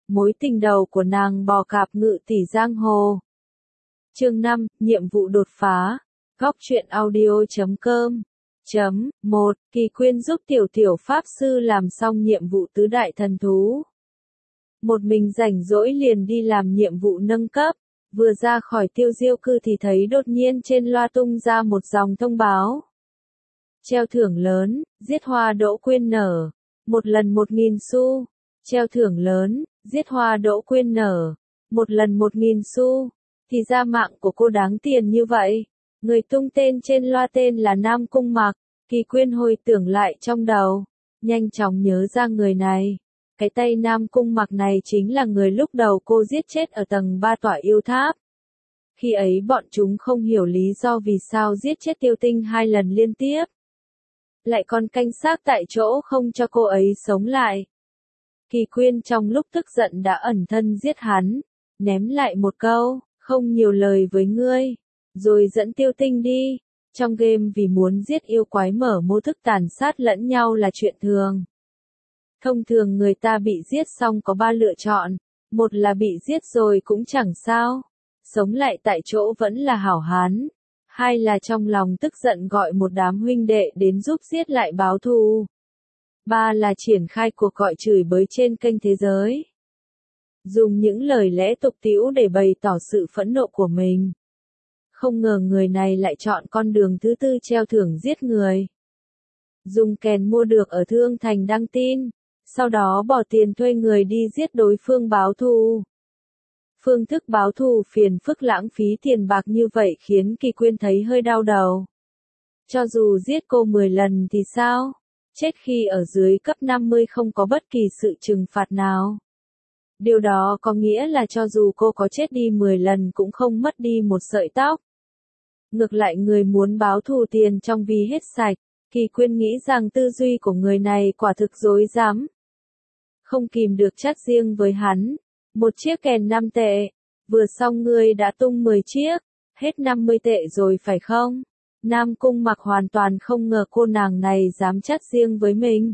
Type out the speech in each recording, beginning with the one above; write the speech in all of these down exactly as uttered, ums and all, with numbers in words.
mối tình đầu của nàng bò cạp ngự tỷ giang hồ. Chương năm, nhiệm vụ đột phá. Góc truyện audio chấm com chấm một Kỳ Quyên giúp tiểu tiểu pháp sư làm xong nhiệm vụ tứ đại thần thú. Một mình rảnh rỗi liền đi làm nhiệm vụ nâng cấp, vừa ra khỏi tiêu diêu cư thì thấy đột nhiên trên loa tung ra một dòng thông báo. Treo thưởng lớn, giết hoa đỗ quyên nở, một lần một nghìn xu. Treo thưởng lớn, giết hoa đỗ quyên nở, một lần một nghìn xu. Thì ra mạng của cô đáng tiền như vậy. Người tung tên trên loa tên là Nam Cung Mặc. Kỳ Quyên hồi tưởng lại trong đầu, nhanh chóng nhớ ra người này. Cái tay Nam Cung Mặc này chính là người lúc đầu cô giết chết ở tầng ba tỏa yêu tháp. Khi ấy bọn chúng không hiểu lý do vì sao giết chết Tiêu Tinh hai lần liên tiếp. Lại còn canh xác tại chỗ không cho cô ấy sống lại. Kỳ Quyên trong lúc tức giận đã ẩn thân giết hắn, ném lại một câu, không nhiều lời với ngươi, rồi dẫn Tiêu Tinh đi. Trong game vì muốn giết yêu quái mở mô thức tàn sát lẫn nhau là chuyện thường. Thông thường người ta bị giết xong có ba lựa chọn, một là bị giết rồi cũng chẳng sao, sống lại tại chỗ vẫn là hảo hán, hai là trong lòng tức giận gọi một đám huynh đệ đến giúp giết lại báo thù, ba là triển khai cuộc gọi chửi bới trên kênh thế giới. Dùng những lời lẽ tục tĩu để bày tỏ sự phẫn nộ của mình. Không ngờ người này lại chọn con đường thứ tư treo thưởng giết người. Dùng kèn mua được ở Thương Thành đăng tin, sau đó bỏ tiền thuê người đi giết đối phương báo thù. Phương thức báo thù phiền phức lãng phí tiền bạc như vậy khiến Kỳ Quyên thấy hơi đau đầu. Cho dù giết cô mười lần thì sao? Chết khi ở dưới cấp năm mươi không có bất kỳ sự trừng phạt nào. Điều đó có nghĩa là cho dù cô có chết đi mười lần cũng không mất đi một sợi tóc. Ngược lại người muốn báo thù tiền trong vì hết sạch, Kỳ Quyên nghĩ rằng tư duy của người này quả thực dối rắm. Không kìm được chát riêng với hắn, một chiếc kèn năm tệ, vừa xong ngươi đã tung mười chiếc, hết năm mươi tệ rồi phải không? Nam Cung Mặc hoàn toàn không ngờ cô nàng này dám chát riêng với mình.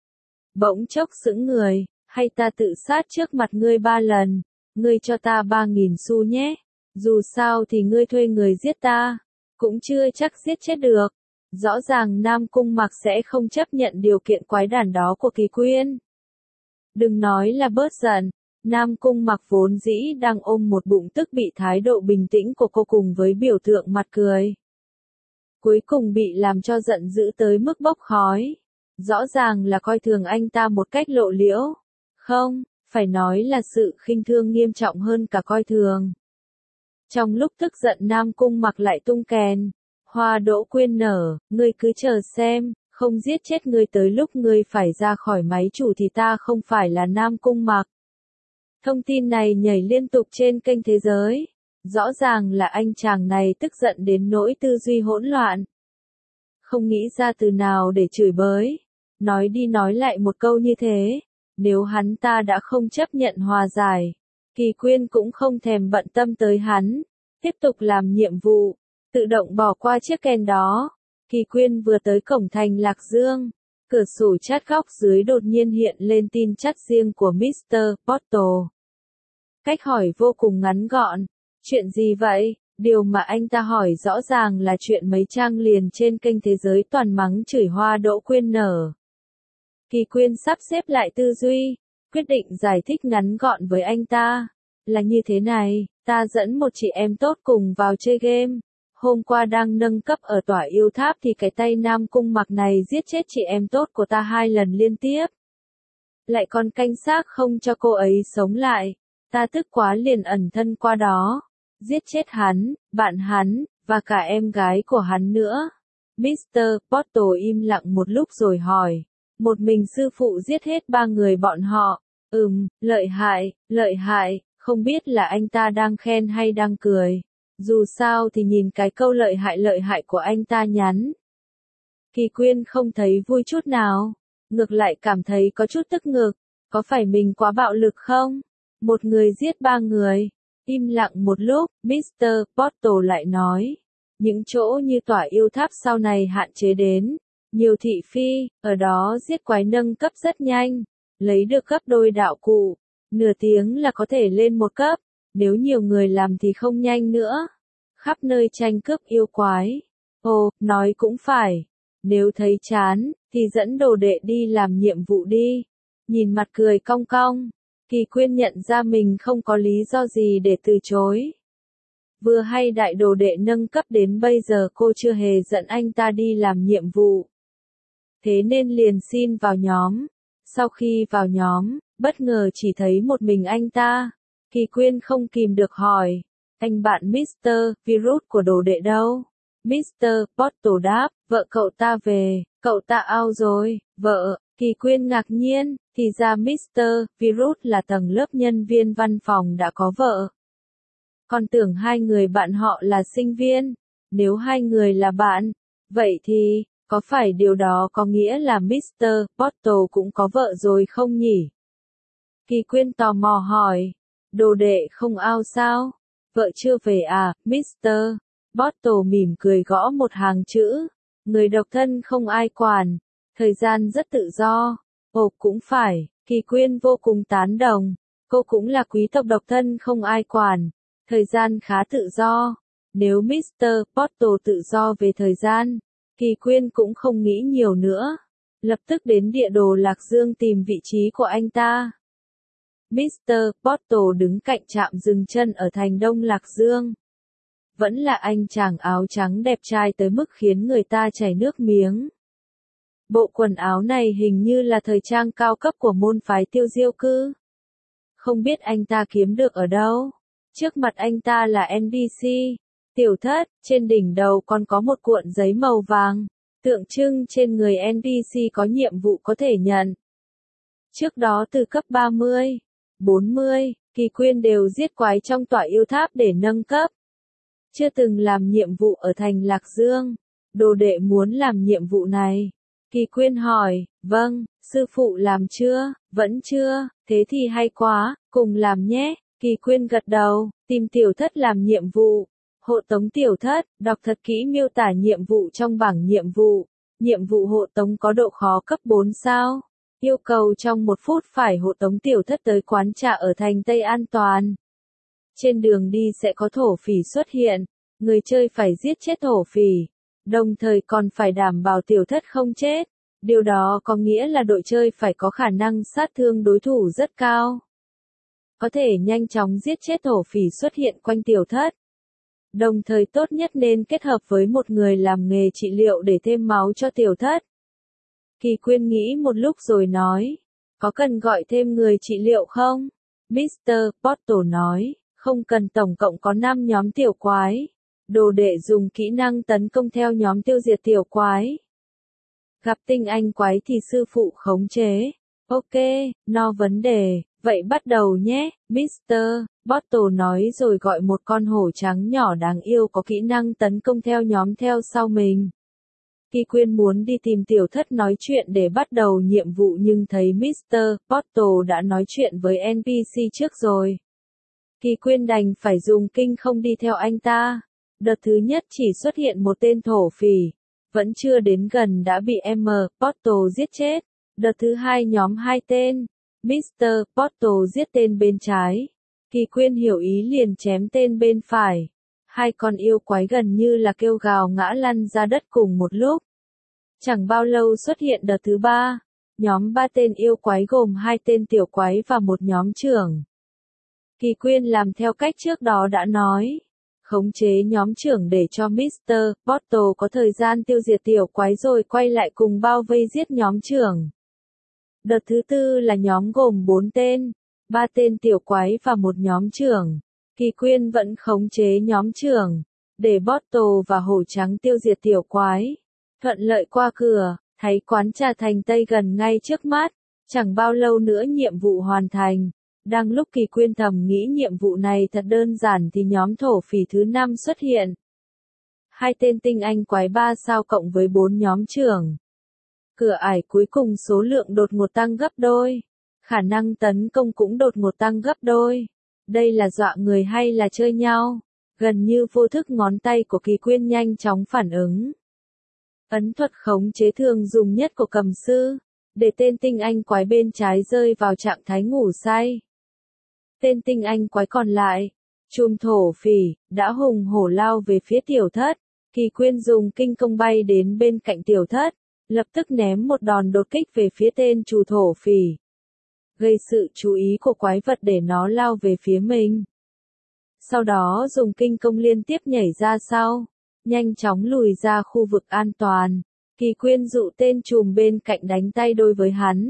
Bỗng chốc sững người, hay ta tự sát trước mặt ngươi ba lần, ngươi cho ta ba nghìn xu nhé, dù sao thì ngươi thuê người giết ta, cũng chưa chắc giết chết được. Rõ ràng Nam Cung Mặc sẽ không chấp nhận điều kiện quái đản đó của Kỳ Quyên. Đừng nói là bớt giận, Nam Cung Mặc vốn dĩ đang ôm một bụng tức bị thái độ bình tĩnh của cô cùng với biểu tượng mặt cười. Cuối cùng bị làm cho giận dữ tới mức bốc khói. Rõ ràng là coi thường anh ta một cách lộ liễu. Không, phải nói là sự khinh thương nghiêm trọng hơn cả coi thường. Trong lúc tức giận Nam Cung Mặc lại tung kèn. Hoa đỗ quyên nở, ngươi cứ chờ xem, không giết chết ngươi tới lúc ngươi phải ra khỏi máy chủ thì ta không phải là Nam Cung Mặc. Thông tin này nhảy liên tục trên kênh thế giới. Rõ ràng là anh chàng này tức giận đến nỗi tư duy hỗn loạn. Không nghĩ ra từ nào để chửi bới. Nói đi nói lại một câu như thế. Nếu hắn ta đã không chấp nhận hòa giải, Kỳ Quyên cũng không thèm bận tâm tới hắn. Tiếp tục làm nhiệm vụ. Tự động bỏ qua chiếc kèn đó. Kỳ Quyên vừa tới cổng thành Lạc Dương. Cửa sổ chat góc dưới đột nhiên hiện lên tin chat riêng của mít tơ Portal. Cách hỏi vô cùng ngắn gọn. Chuyện gì vậy? Điều mà anh ta hỏi rõ ràng là chuyện mấy trang liền trên kênh thế giới toàn mắng chửi hoa đỗ quyên nở. Kỳ Quyên sắp xếp lại tư duy, quyết định giải thích ngắn gọn với anh ta. Là như thế này, ta dẫn một chị em tốt cùng vào chơi game. Hôm qua đang nâng cấp ở tỏa yêu tháp thì cái tay Nam Cung Mặc này giết chết chị em tốt của ta hai lần liên tiếp. Lại còn canh xác không cho cô ấy sống lại. Ta tức quá liền ẩn thân qua đó. Giết chết hắn, bạn hắn, và cả em gái của hắn nữa. mít tơ Portal im lặng một lúc rồi hỏi. Một mình sư phụ giết hết ba người bọn họ. Ừm, lợi hại, lợi hại, không biết là anh ta đang khen hay đang cười. Dù sao thì nhìn cái câu lợi hại lợi hại của anh ta nhắn. Kỳ Quyên không thấy vui chút nào. Ngược lại cảm thấy có chút tức ngực. Có phải mình quá bạo lực không? Một người giết ba người. Im lặng một lúc, mít tơ Portal lại nói. Những chỗ như tỏa yêu tháp sau này hạn chế đến. Nhiều thị phi, ở đó giết quái nâng cấp rất nhanh. Lấy được gấp đôi đạo cụ. Nửa tiếng là có thể lên một cấp, nếu nhiều người làm thì không nhanh nữa. Khắp nơi tranh cướp yêu quái. Ồ, nói cũng phải. Nếu thấy chán, thì dẫn đồ đệ đi làm nhiệm vụ đi. Nhìn mặt cười cong cong, Kỳ Quyên nhận ra mình không có lý do gì để từ chối. Vừa hay đại đồ đệ nâng cấp đến bây giờ cô chưa hề dẫn anh ta đi làm nhiệm vụ. Thế nên liền xin vào nhóm. Sau khi vào nhóm, bất ngờ chỉ thấy một mình anh ta. Kỳ Quyên không kìm được hỏi, anh bạn mít tơ Virus của đồ đệ đâu? mít tơ Bottle đáp, vợ cậu ta về, cậu ta out rồi, vợ. Kỳ Quyên ngạc nhiên, thì ra mít tơ Virus là tầng lớp nhân viên văn phòng đã có vợ. Còn tưởng hai người bạn họ là sinh viên. Nếu hai người là bạn, vậy thì, có phải điều đó có nghĩa là mít tơ Bottle cũng có vợ rồi không nhỉ? Kỳ Quyên tò mò hỏi, đồ đệ không out sao? Vợ chưa về à, mít tơ Bottle mỉm cười gõ một hàng chữ. Người độc thân không ai quản. Thời gian rất tự do. Ồ cũng phải, Kỳ Quyên vô cùng tán đồng. Cô cũng là quý tộc độc thân không ai quản. Thời gian khá tự do. Nếu mít tơ Bottle tự do về thời gian, Kỳ Quyên cũng không nghĩ nhiều nữa. Lập tức đến địa đồ Lạc Dương tìm vị trí của anh ta. mít tơ Bottle đứng cạnh trạm dừng chân ở thành Đông Lạc Dương. Vẫn là anh chàng áo trắng đẹp trai tới mức khiến người ta chảy nước miếng. Bộ quần áo này hình như là thời trang cao cấp của môn phái Tiêu Diêu Cư. Không biết anh ta kiếm được ở đâu. Trước mặt anh ta là en pê xê, tiểu thất, trên đỉnh đầu còn có một cuộn giấy màu vàng, tượng trưng trên người en pê xê có nhiệm vụ có thể nhận. Trước đó từ cấp ba mươi, bốn mươi, Kỳ Quyên đều giết quái trong tọa yêu tháp để nâng cấp. Chưa từng làm nhiệm vụ ở thành Lạc Dương. Đồ đệ muốn làm nhiệm vụ này. Kỳ Quyên hỏi, vâng, sư phụ làm chưa? Vẫn chưa, thế thì hay quá, cùng làm nhé. Kỳ Quyên gật đầu, tìm tiểu thất làm nhiệm vụ. Hộ tống tiểu thất, đọc thật kỹ miêu tả nhiệm vụ trong bảng nhiệm vụ. Nhiệm vụ hộ tống có độ khó cấp bốn sao. Yêu cầu trong một phút phải hộ tống tiểu thất tới quán trà ở thành Tây an toàn. Trên đường đi sẽ có thổ phỉ xuất hiện. Người chơi phải giết chết thổ phỉ. Đồng thời còn phải đảm bảo tiểu thất không chết. Điều đó có nghĩa là đội chơi phải có khả năng sát thương đối thủ rất cao. Có thể nhanh chóng giết chết thổ phỉ xuất hiện quanh tiểu thất. Đồng thời tốt nhất nên kết hợp với một người làm nghề trị liệu để thêm máu cho tiểu thất. Kỳ Quyên nghĩ một lúc rồi nói, có cần gọi thêm người trị liệu không? mít tơ Bottle nói, không cần, tổng cộng có năm nhóm tiểu quái. Đồ đệ dùng kỹ năng tấn công theo nhóm tiêu diệt tiểu quái. Gặp tinh anh quái thì sư phụ khống chế. Ok, no vấn đề, vậy bắt đầu nhé, mít tơ Bottle nói rồi gọi một con hổ trắng nhỏ đáng yêu có kỹ năng tấn công theo nhóm theo sau mình. Kỳ Quyên muốn đi tìm tiểu thất nói chuyện để bắt đầu nhiệm vụ nhưng thấy mít tơ Bottle đã nói chuyện với en pê xê trước rồi. Kỳ Quyên đành phải dùng kinh không đi theo anh ta. Đợt thứ nhất chỉ xuất hiện một tên thổ phỉ. Vẫn chưa đến gần đã bị em Bottle giết chết. Đợt thứ hai nhóm hai tên. mít tơ Bottle giết tên bên trái. Kỳ Quyên hiểu ý liền chém tên bên phải. Hai con yêu quái gần như là kêu gào ngã lăn ra đất cùng một lúc. Chẳng bao lâu xuất hiện đợt thứ ba. Nhóm ba tên yêu quái gồm hai tên tiểu quái và một nhóm trưởng. Kỳ Quyên làm theo cách trước đó đã nói. Khống chế nhóm trưởng để cho mít tơ Bottle có thời gian tiêu diệt tiểu quái rồi quay lại cùng bao vây giết nhóm trưởng. Đợt thứ tư là nhóm gồm bốn tên, ba tên tiểu quái và một nhóm trưởng. Kỳ Quyên vẫn khống chế nhóm trưởng, để Bottle và hổ trắng tiêu diệt tiểu quái. Thuận lợi qua cửa, thấy quán trà thành Tây gần ngay trước mắt. Chẳng bao lâu nữa nhiệm vụ hoàn thành. Đang lúc Kỳ Quyên thầm nghĩ nhiệm vụ này thật đơn giản thì nhóm thổ phỉ thứ năm xuất hiện. Hai tên tinh anh quái ba sao cộng với bốn nhóm trưởng. Cửa ải cuối cùng số lượng đột ngột tăng gấp đôi. Khả năng tấn công cũng đột ngột tăng gấp đôi. Đây là dọa người hay là chơi nhau? Gần như vô thức ngón tay của Kỳ Quyên nhanh chóng phản ứng. Ấn thuật khống chế thường dùng nhất của cầm sư. Để tên tinh anh quái bên trái rơi vào trạng thái ngủ say. Tên tinh anh quái còn lại, Trùm thổ phỉ, đã hùng hổ lao về phía tiểu thất. Kỳ Quyên dùng kinh công bay đến bên cạnh tiểu thất, lập tức ném một đòn đột kích về phía tên trù thổ phỉ, gây sự chú ý của quái vật để nó lao về phía mình. Sau đó dùng kinh công liên tiếp nhảy ra sau, nhanh chóng lùi ra khu vực an toàn. Kỳ Quyên dụ tên trùm bên cạnh đánh tay đôi với hắn.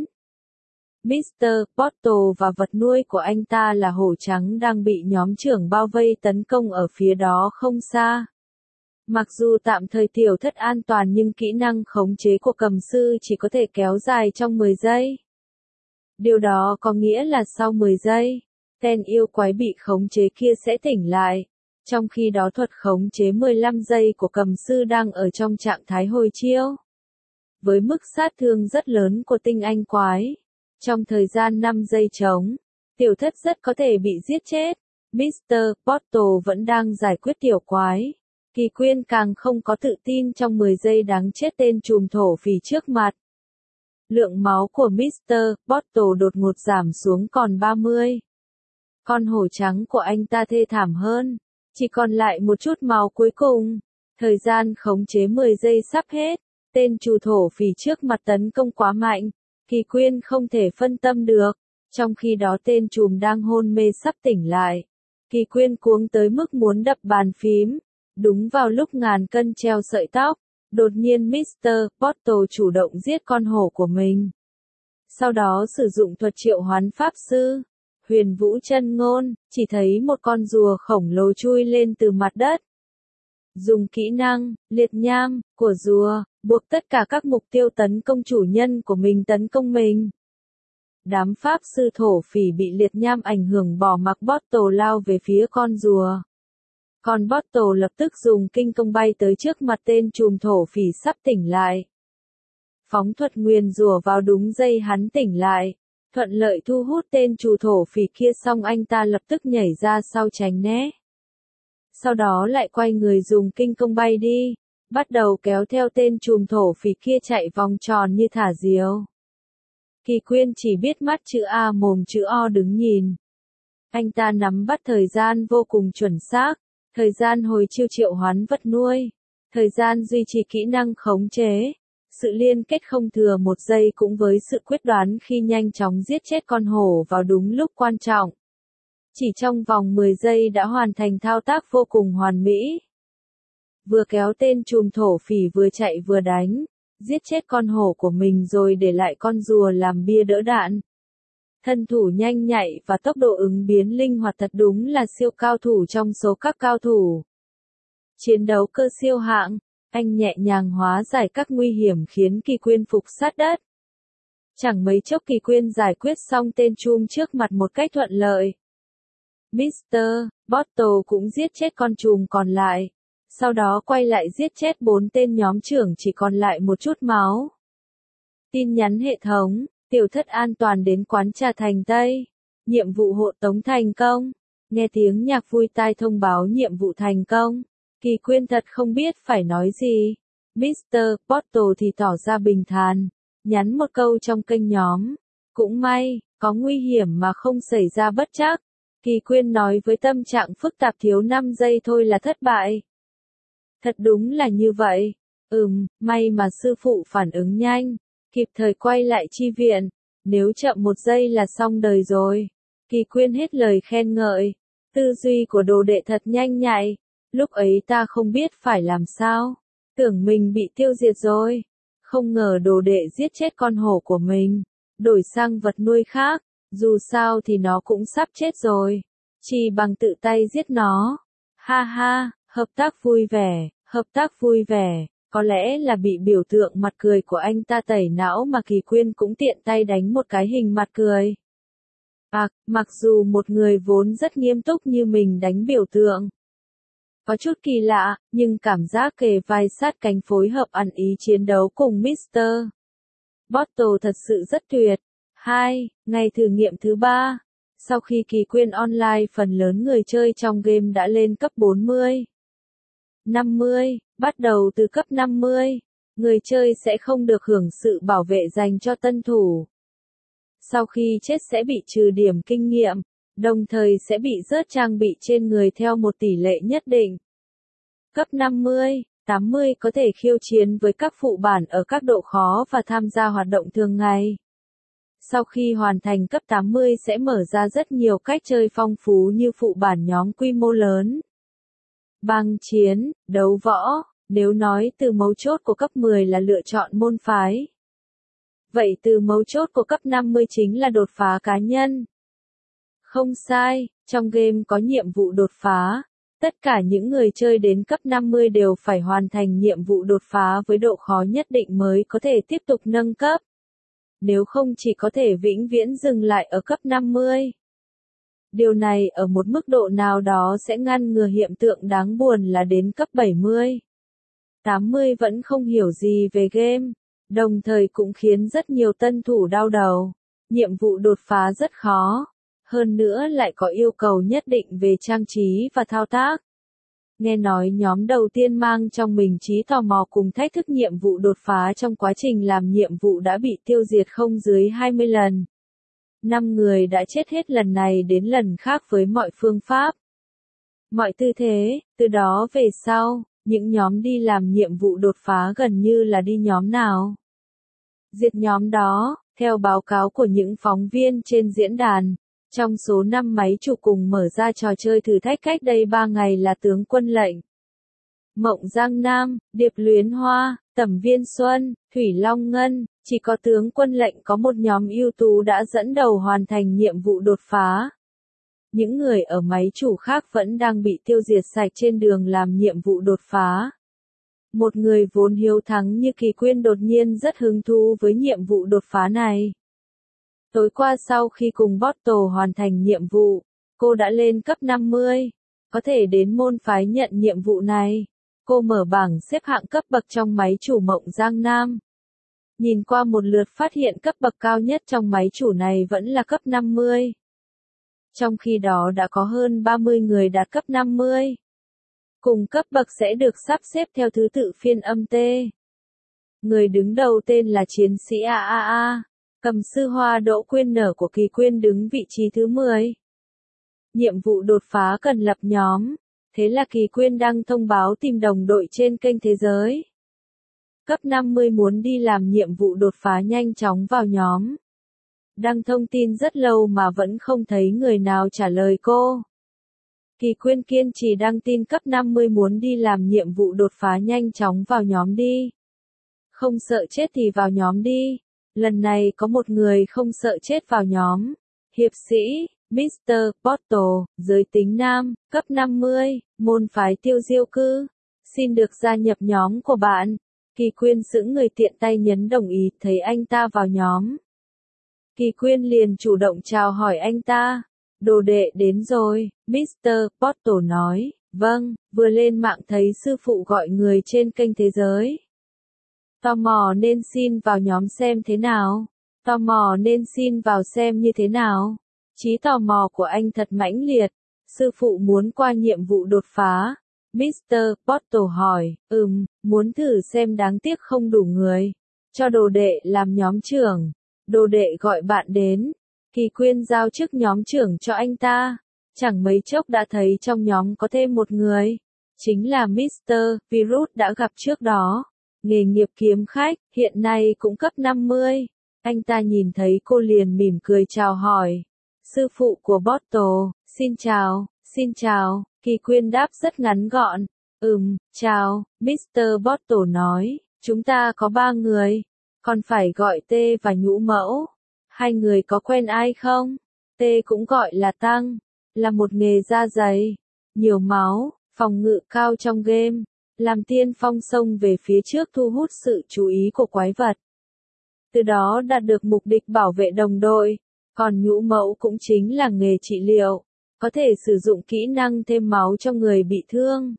mít tơ Bottle và vật nuôi của anh ta là hổ trắng đang bị nhóm trưởng bao vây tấn công ở phía đó không xa. Mặc dù tạm thời tiểu thất an toàn nhưng kỹ năng khống chế của cầm sư chỉ có thể kéo dài trong mười giây. Điều đó có nghĩa là sau mười giây, tên yêu quái bị khống chế kia sẽ tỉnh lại. Trong khi đó thuật khống chế mười lăm giây của cầm sư đang ở trong trạng thái hồi chiêu. Với mức sát thương rất lớn của tinh anh quái, trong thời gian năm giây trống, tiểu thất rất có thể bị giết chết. mít tơ Bottle vẫn đang giải quyết tiểu quái. Kỳ Quyên càng không có tự tin trong mười giây đáng chết tên trùm thổ phỉ trước mặt. Lượng máu của mít tơ Bottle đột ngột giảm xuống còn ba mươi. Con hổ trắng của anh ta thê thảm hơn, chỉ còn lại một chút máu cuối cùng. Thời gian khống chế mười giây sắp hết, tên trù thổ phỉ trước mặt tấn công quá mạnh, Kỳ Quyên không thể phân tâm được. Trong khi đó tên trùm đang hôn mê sắp tỉnh lại. Kỳ Quyên cuống tới mức muốn đập bàn phím. Đúng vào lúc ngàn cân treo sợi tóc, đột nhiên mít tơ Bottle chủ động giết con hổ của mình. Sau đó sử dụng thuật triệu hoán pháp sư, huyền vũ chân ngôn, chỉ thấy một con rùa khổng lồ chui lên từ mặt đất. Dùng kỹ năng, liệt nham, của rùa, buộc tất cả các mục tiêu tấn công chủ nhân của mình tấn công mình. Đám pháp sư thổ phỉ bị liệt nham ảnh hưởng bỏ mặc Bottle lao về phía con rùa. Còn Bottle lập tức dùng kinh công bay tới trước mặt tên trùm thổ phỉ sắp tỉnh lại. Phóng thuật nguyền rủa vào đúng giây hắn tỉnh lại, thuận lợi thu hút tên trù thổ phỉ kia xong anh ta lập tức nhảy ra sau tránh né. Sau đó lại quay người dùng kinh công bay đi, bắt đầu kéo theo tên trùm thổ phỉ kia chạy vòng tròn như thả diều. Kỳ Quyên chỉ biết mắt chữ A mồm chữ O đứng nhìn. Anh ta nắm bắt thời gian vô cùng chuẩn xác. Thời gian hồi chiêu triệu hoán vật nuôi, thời gian duy trì kỹ năng khống chế, sự liên kết không thừa một giây cũng với sự quyết đoán khi nhanh chóng giết chết con hổ vào đúng lúc quan trọng. Chỉ trong vòng mười giây đã hoàn thành thao tác vô cùng hoàn mỹ. Vừa kéo tên trùm thổ phỉ vừa chạy vừa đánh, giết chết con hổ của mình rồi để lại con rùa làm bia đỡ đạn. Thân thủ nhanh nhạy và tốc độ ứng biến linh hoạt thật đúng là siêu cao thủ trong số các cao thủ. Chiến đấu cơ siêu hạng, anh nhẹ nhàng hóa giải các nguy hiểm khiến Kỳ Quyên phục sát đất. Chẳng mấy chốc Kỳ Quyên giải quyết xong tên trùm trước mặt một cách thuận lợi. mít tơ Bottle cũng giết chết con trùm còn lại, sau đó quay lại giết chết bốn tên nhóm trưởng chỉ còn lại một chút máu. Tin nhắn hệ thống. Tiểu thất an toàn đến quán trà Thành Tây. Nhiệm vụ hộ tống thành công. Nghe tiếng nhạc vui tai thông báo nhiệm vụ thành công. Kỳ Quyên thật không biết phải nói gì. mít tơ Bottle thì tỏ ra bình thản. Nhắn một câu trong kênh nhóm. Cũng may, có nguy hiểm mà không xảy ra bất trắc. Kỳ Quyên nói với tâm trạng phức tạp thiếu năm giây thôi là thất bại. Thật đúng là như vậy. Ừm, may mà sư phụ phản ứng nhanh. Kịp thời quay lại chi viện, nếu chậm một giây là xong đời rồi. Kỳ Quyên hết lời khen ngợi, tư duy của đồ đệ thật nhanh nhạy, lúc ấy ta không biết phải làm sao, tưởng mình bị tiêu diệt rồi, không ngờ đồ đệ giết chết con hổ của mình, đổi sang vật nuôi khác, dù sao thì nó cũng sắp chết rồi, chỉ bằng tự tay giết nó. Ha ha, hợp tác vui vẻ, hợp tác vui vẻ. Có lẽ là bị biểu tượng mặt cười của anh ta tẩy não mà Kỳ Quyên cũng tiện tay đánh một cái hình mặt cười. À, mặc dù một người vốn rất nghiêm túc như mình đánh biểu tượng. Có chút kỳ lạ, nhưng cảm giác kề vai sát cánh phối hợp ăn ý chiến đấu cùng mít tơ Bottle thật sự rất tuyệt. hai. Ngày thử nghiệm thứ ba. Sau khi Kỳ Quyên online phần lớn người chơi trong game đã lên cấp bốn mươi. năm mươi, bắt đầu từ cấp năm mươi, người chơi sẽ không được hưởng sự bảo vệ dành cho tân thủ. Sau khi chết sẽ bị trừ điểm kinh nghiệm, đồng thời sẽ bị rớt trang bị trên người theo một tỷ lệ nhất định. Cấp năm mươi, tám mươi có thể khiêu chiến với các phụ bản ở các độ khó và tham gia hoạt động thường ngày. Sau khi hoàn thành cấp tám mươi sẽ mở ra rất nhiều cách chơi phong phú như phụ bản nhóm quy mô lớn, bang chiến, đấu võ. Nếu nói từ mấu chốt của cấp mười là lựa chọn môn phái, vậy từ mấu chốt của cấp năm mươi chính là đột phá cá nhân. Không sai, trong game có nhiệm vụ đột phá. Tất cả những người chơi đến cấp năm mươi đều phải hoàn thành nhiệm vụ đột phá với độ khó nhất định mới có thể tiếp tục nâng cấp. Nếu không chỉ có thể vĩnh viễn dừng lại ở cấp năm mươi. Điều này ở một mức độ nào đó sẽ ngăn ngừa hiện tượng đáng buồn là đến cấp bảy mươi, tám mươi vẫn không hiểu gì về game, đồng thời cũng khiến rất nhiều tân thủ đau đầu. Nhiệm vụ đột phá rất khó, hơn nữa lại có yêu cầu nhất định về trang trí và thao tác. Nghe nói nhóm đầu tiên mang trong mình trí tò mò cùng thách thức nhiệm vụ đột phá trong quá trình làm nhiệm vụ đã bị tiêu diệt không dưới hai mươi lần. năm người đã chết hết lần này đến lần khác với mọi phương pháp, mọi tư thế. Từ đó về sau, những nhóm đi làm nhiệm vụ đột phá gần như là đi nhóm nào diệt nhóm đó. Theo báo cáo của những phóng viên trên diễn đàn, trong số năm máy chủ cùng mở ra trò chơi thử thách cách đây ba ngày là Tướng Quân Lệnh, Mộng Giang Nam, Điệp Luyến Hoa, Tẩm Viên Xuân, Thủy Long Ngân. Chỉ có Tướng Quân Lệnh có một nhóm ưu tú đã dẫn đầu hoàn thành nhiệm vụ đột phá. Những người ở máy chủ khác vẫn đang bị tiêu diệt sạch trên đường làm nhiệm vụ đột phá. Một người vốn hiếu thắng như Kỳ Quyên đột nhiên rất hứng thú với nhiệm vụ đột phá này. Tối qua sau khi cùng Bottle hoàn thành nhiệm vụ, cô đã lên cấp năm mươi, có thể đến môn phái nhận nhiệm vụ này. Cô mở bảng xếp hạng cấp bậc trong máy chủ Mộng Giang Nam. Nhìn qua một lượt phát hiện cấp bậc cao nhất trong máy chủ này vẫn là cấp năm mươi. Trong khi đó đã có hơn ba mươi người đạt cấp năm mươi. Cùng cấp bậc sẽ được sắp xếp theo thứ tự phiên âm T. Người đứng đầu tên là chiến sĩ a a a, cầm sư hoa Đỗ Quyên Nở của Kỳ Quyên đứng vị trí thứ mười. Nhiệm vụ đột phá cần lập nhóm, thế là Kỳ Quyên đăng thông báo tìm đồng đội trên kênh Thế Giới. Cấp năm mươi muốn đi làm nhiệm vụ đột phá nhanh chóng vào nhóm. Đăng thông tin rất lâu mà vẫn không thấy người nào trả lời cô. Kỳ Quyên kiên trì đăng tin cấp năm mươi muốn đi làm nhiệm vụ đột phá nhanh chóng vào nhóm đi. Không sợ chết thì vào nhóm đi. Lần này có một người không sợ chết vào nhóm. Hiệp sĩ, mít tơ Bottle, giới tính nam, cấp năm mươi, môn phái Tiêu Diêu Cư. Xin được gia nhập nhóm của bạn. Kỳ Quyên sững người tiện tay nhấn đồng ý, thấy anh ta vào nhóm. Kỳ Quyên liền chủ động chào hỏi anh ta. Đồ đệ đến rồi, mít tơ Bottle nói. Vâng, vừa lên mạng thấy sư phụ gọi người trên kênh Thế Giới. Tò mò nên xin vào nhóm xem thế nào. Tò mò nên xin vào xem như thế nào. Trí tò mò của anh thật mãnh liệt. Sư phụ muốn qua nhiệm vụ đột phá. mít tơ Bottle hỏi, ừm, muốn thử xem đáng tiếc không đủ người. Cho đồ đệ làm nhóm trưởng. Đồ đệ gọi bạn đến. Kỳ Quyên giao chức nhóm trưởng cho anh ta. Chẳng mấy chốc đã thấy trong nhóm có thêm một người. Chính là mít tơ Virus đã gặp trước đó. Nghề nghiệp kiếm khách, hiện nay cũng cấp năm mươi. Anh ta nhìn thấy cô liền mỉm cười chào hỏi. Sư phụ của Bottle, xin chào, xin chào. Kỳ Quyên đáp rất ngắn gọn. Ừm, chào, mít tơ Bottle nói. Chúng ta có ba người. Còn phải gọi T và Nhũ Mẫu. Hai người có quen ai không? T cũng gọi là Tăng. Là một nghề da dày. Nhiều máu, phòng ngự cao trong game. Làm tiên phong xông về phía trước thu hút sự chú ý của quái vật. Từ đó đạt được mục đích bảo vệ đồng đội. Còn Nhũ Mẫu cũng chính là nghề trị liệu. Có thể sử dụng kỹ năng thêm máu cho người bị thương.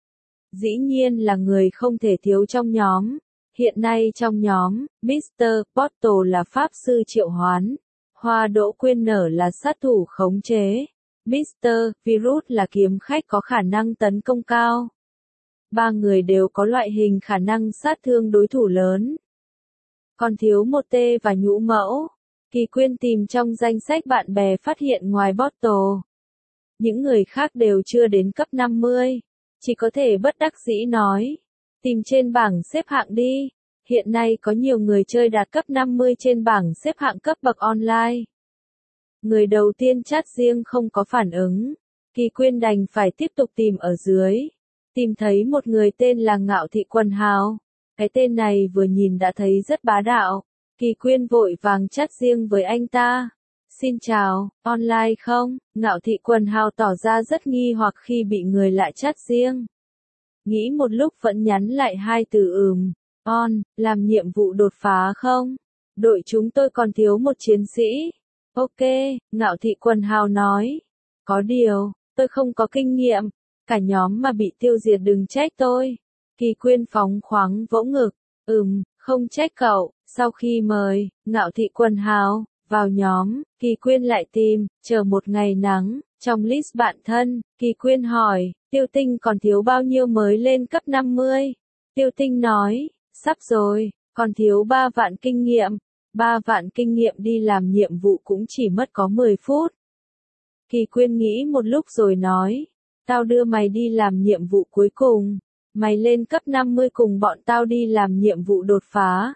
Dĩ nhiên là người không thể thiếu trong nhóm. Hiện nay trong nhóm, mít tơ Bottle là pháp sư triệu hoán. Hoa Đỗ Quyên Nở là sát thủ khống chế. mít tơ Virus là kiếm khách có khả năng tấn công cao. Ba người đều có loại hình khả năng sát thương đối thủ lớn. Còn thiếu một T và Nhũ Mẫu. Kỳ Quyên tìm trong danh sách bạn bè phát hiện ngoài Bottle, những người khác đều chưa đến cấp năm mươi. Chỉ có thể bất đắc dĩ nói, tìm trên bảng xếp hạng đi. Hiện nay có nhiều người chơi đạt cấp năm mươi trên bảng xếp hạng cấp bậc online. Người đầu tiên chat riêng không có phản ứng. Kỳ Quyên đành phải tiếp tục tìm ở dưới. Tìm thấy một người tên là Ngạo Thị Quần Hào. Cái tên này vừa nhìn đã thấy rất bá đạo. Kỳ Quyên vội vàng chat riêng với anh ta. Xin chào, online không? Ngạo Thị Quần Hào tỏ ra rất nghi hoặc khi bị người lạ chat riêng. Nghĩ một lúc vẫn nhắn lại hai từ ừm, on, làm nhiệm vụ đột phá không? Đội chúng tôi còn thiếu một chiến sĩ. Ok, Ngạo Thị Quần Hào nói. Có điều, tôi không có kinh nghiệm. Cả nhóm mà bị tiêu diệt đừng trách tôi. Kỳ Quyên phóng khoáng vỗ ngực. Ừm, không trách cậu. Sau khi mời, Ngạo Thị Quần Hào vào nhóm, Kỳ Quyên lại tìm, chờ một ngày nắng. Trong list bạn thân, Kỳ Quyên hỏi, Tiêu Tinh còn thiếu bao nhiêu mới lên cấp năm mươi? Tiêu Tinh nói, sắp rồi, còn thiếu ba vạn kinh nghiệm. ba vạn kinh nghiệm đi làm nhiệm vụ cũng chỉ mất có mười phút. Kỳ Quyên nghĩ một lúc rồi nói, tao đưa mày đi làm nhiệm vụ cuối cùng. Mày lên cấp năm mươi cùng bọn tao đi làm nhiệm vụ đột phá.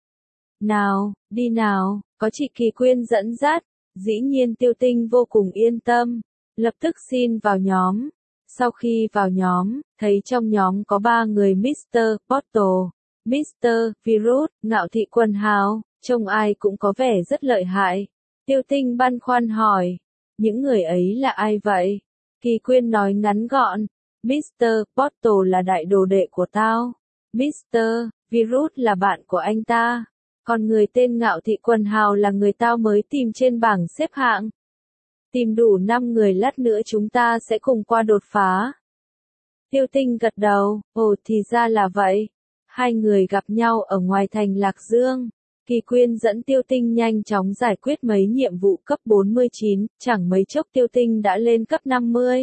Nào, đi nào, có chị Kỳ Quyên dẫn dắt. Dĩ nhiên Tiêu Tinh vô cùng yên tâm. Lập tức xin vào nhóm. Sau khi vào nhóm, thấy trong nhóm có ba người mít tơ Bottle, mít tơ Virus, Ngạo Thị Quần Hào, trông ai cũng có vẻ rất lợi hại. Tiêu Tinh băn khoăn hỏi, những người ấy là ai vậy? Kỳ Quyên nói ngắn gọn, mít tơ Bottle là đại đồ đệ của tao, mít tơ Virus là bạn của anh ta, còn người tên Ngạo Thị Quần Hào là người tao mới tìm trên bảng xếp hạng. Tìm đủ năm người lát nữa chúng ta sẽ cùng qua đột phá. Tiêu Tinh gật đầu, ồ thì ra là vậy. Hai người gặp nhau ở ngoài thành Lạc Dương. Kỳ Quyên dẫn Tiêu Tinh nhanh chóng giải quyết mấy nhiệm vụ cấp bốn mươi chín, chẳng mấy chốc Tiêu Tinh đã lên cấp năm mươi.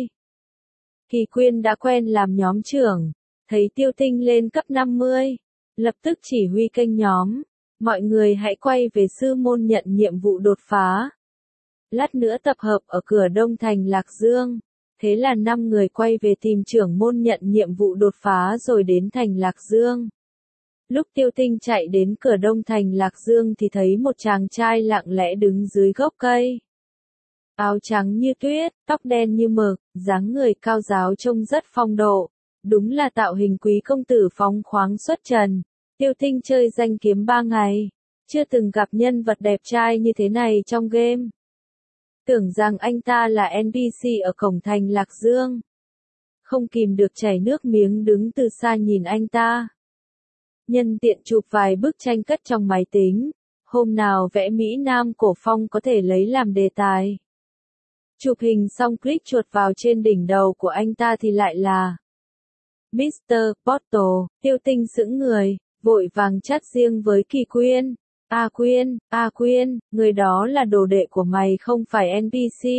Kỳ Quyên đã quen làm nhóm trưởng, thấy Tiêu Tinh lên cấp năm mươi, lập tức chỉ huy kênh nhóm. Mọi người hãy quay về sư môn nhận nhiệm vụ đột phá. Lát nữa tập hợp ở cửa đông thành Lạc Dương. Thế là năm người quay về tìm trưởng môn nhận nhiệm vụ đột phá rồi đến thành Lạc Dương. Lúc Tiêu Tinh chạy đến cửa đông thành Lạc Dương thì thấy một chàng trai lặng lẽ đứng dưới gốc cây. Áo trắng như tuyết, tóc đen như mực, dáng người cao ráo trông rất phong độ. Đúng là tạo hình quý công tử phóng khoáng xuất trần. Tiêu Tinh chơi danh kiếm ba ngày. Chưa từng gặp nhân vật đẹp trai như thế này trong game. Tưởng rằng anh ta là en pê xê ở cổng thành Lạc Dương. Không kìm được chảy nước miếng đứng từ xa nhìn anh ta. Nhân tiện chụp vài bức tranh cất trong máy tính. Hôm nào vẽ Mỹ Nam cổ phong có thể lấy làm đề tài. Chụp hình xong click chuột vào trên đỉnh đầu của anh ta thì lại là mít tơ Bottle. Tiêu Tinh sững người, vội vàng chat riêng với Kỳ Quyên. A Quyên, A Quyên, người đó là đồ đệ của mày không phải en pê xê.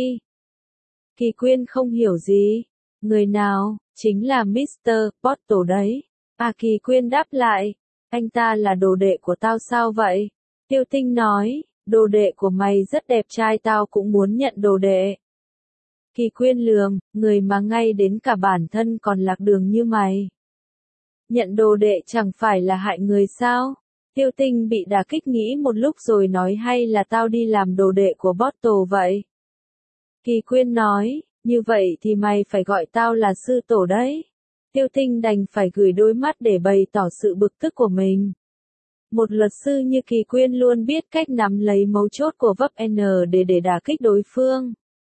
Kỳ Quyên không hiểu gì. Người nào? Chính là mít tơ Bottle đấy. À Kỳ Quyên đáp lại. Anh ta là đồ đệ của tao sao vậy? Tiêu Tinh nói, đồ đệ của mày rất đẹp trai tao cũng muốn nhận đồ đệ. Kỳ Quyên lườm, người mà ngay đến cả bản thân còn lạc đường như mày. Nhận đồ đệ chẳng phải là hại người sao? Tiêu Tinh bị đả kích nghĩ một lúc rồi nói hay là tao đi làm đồ đệ của Bottle vậy? Kỳ Quyên nói, như vậy thì mày phải gọi tao là sư tổ đấy. Tiêu Tinh đành phải gửi đôi mắt để bày tỏ sự bực tức của mình. Một luật sư như Kỳ Quyên luôn biết cách nắm lấy mấu chốt của vấp N để để đả kích đối phương.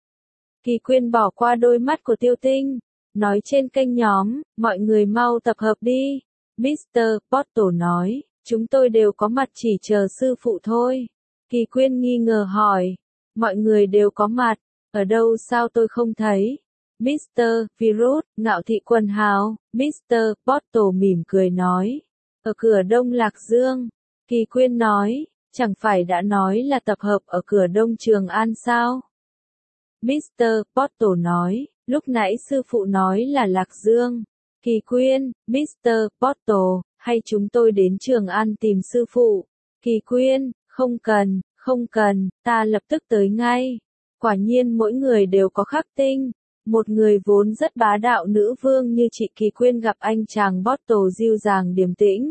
Kỳ Quyên bỏ qua đôi mắt của Tiêu Tinh, nói trên kênh nhóm, mọi người mau tập hợp đi. mít tơ Bottle nói, chúng tôi đều có mặt chỉ chờ sư phụ thôi. Kỳ Quyên nghi ngờ hỏi, mọi người đều có mặt, ở đâu sao tôi không thấy? mít tơ Virus, Ngạo Thị Quần Hào, mít tơ Bottle mỉm cười nói, ở cửa đông Lạc Dương. Kỳ Quyên nói, chẳng phải đã nói là tập hợp ở cửa đông Trường An sao? mít tơ Bottle nói, lúc nãy sư phụ nói là Lạc Dương. Kỳ Quyên, mít tơ Bottle, hay chúng tôi đến Trường An tìm sư phụ? Kỳ Quyên, không cần, Không cần, ta lập tức tới ngay. Quả nhiên mỗi người đều có khắc tinh. Một người vốn rất bá đạo nữ vương như chị Kỳ Quyên gặp anh chàng Bottle dịu dàng điềm tĩnh.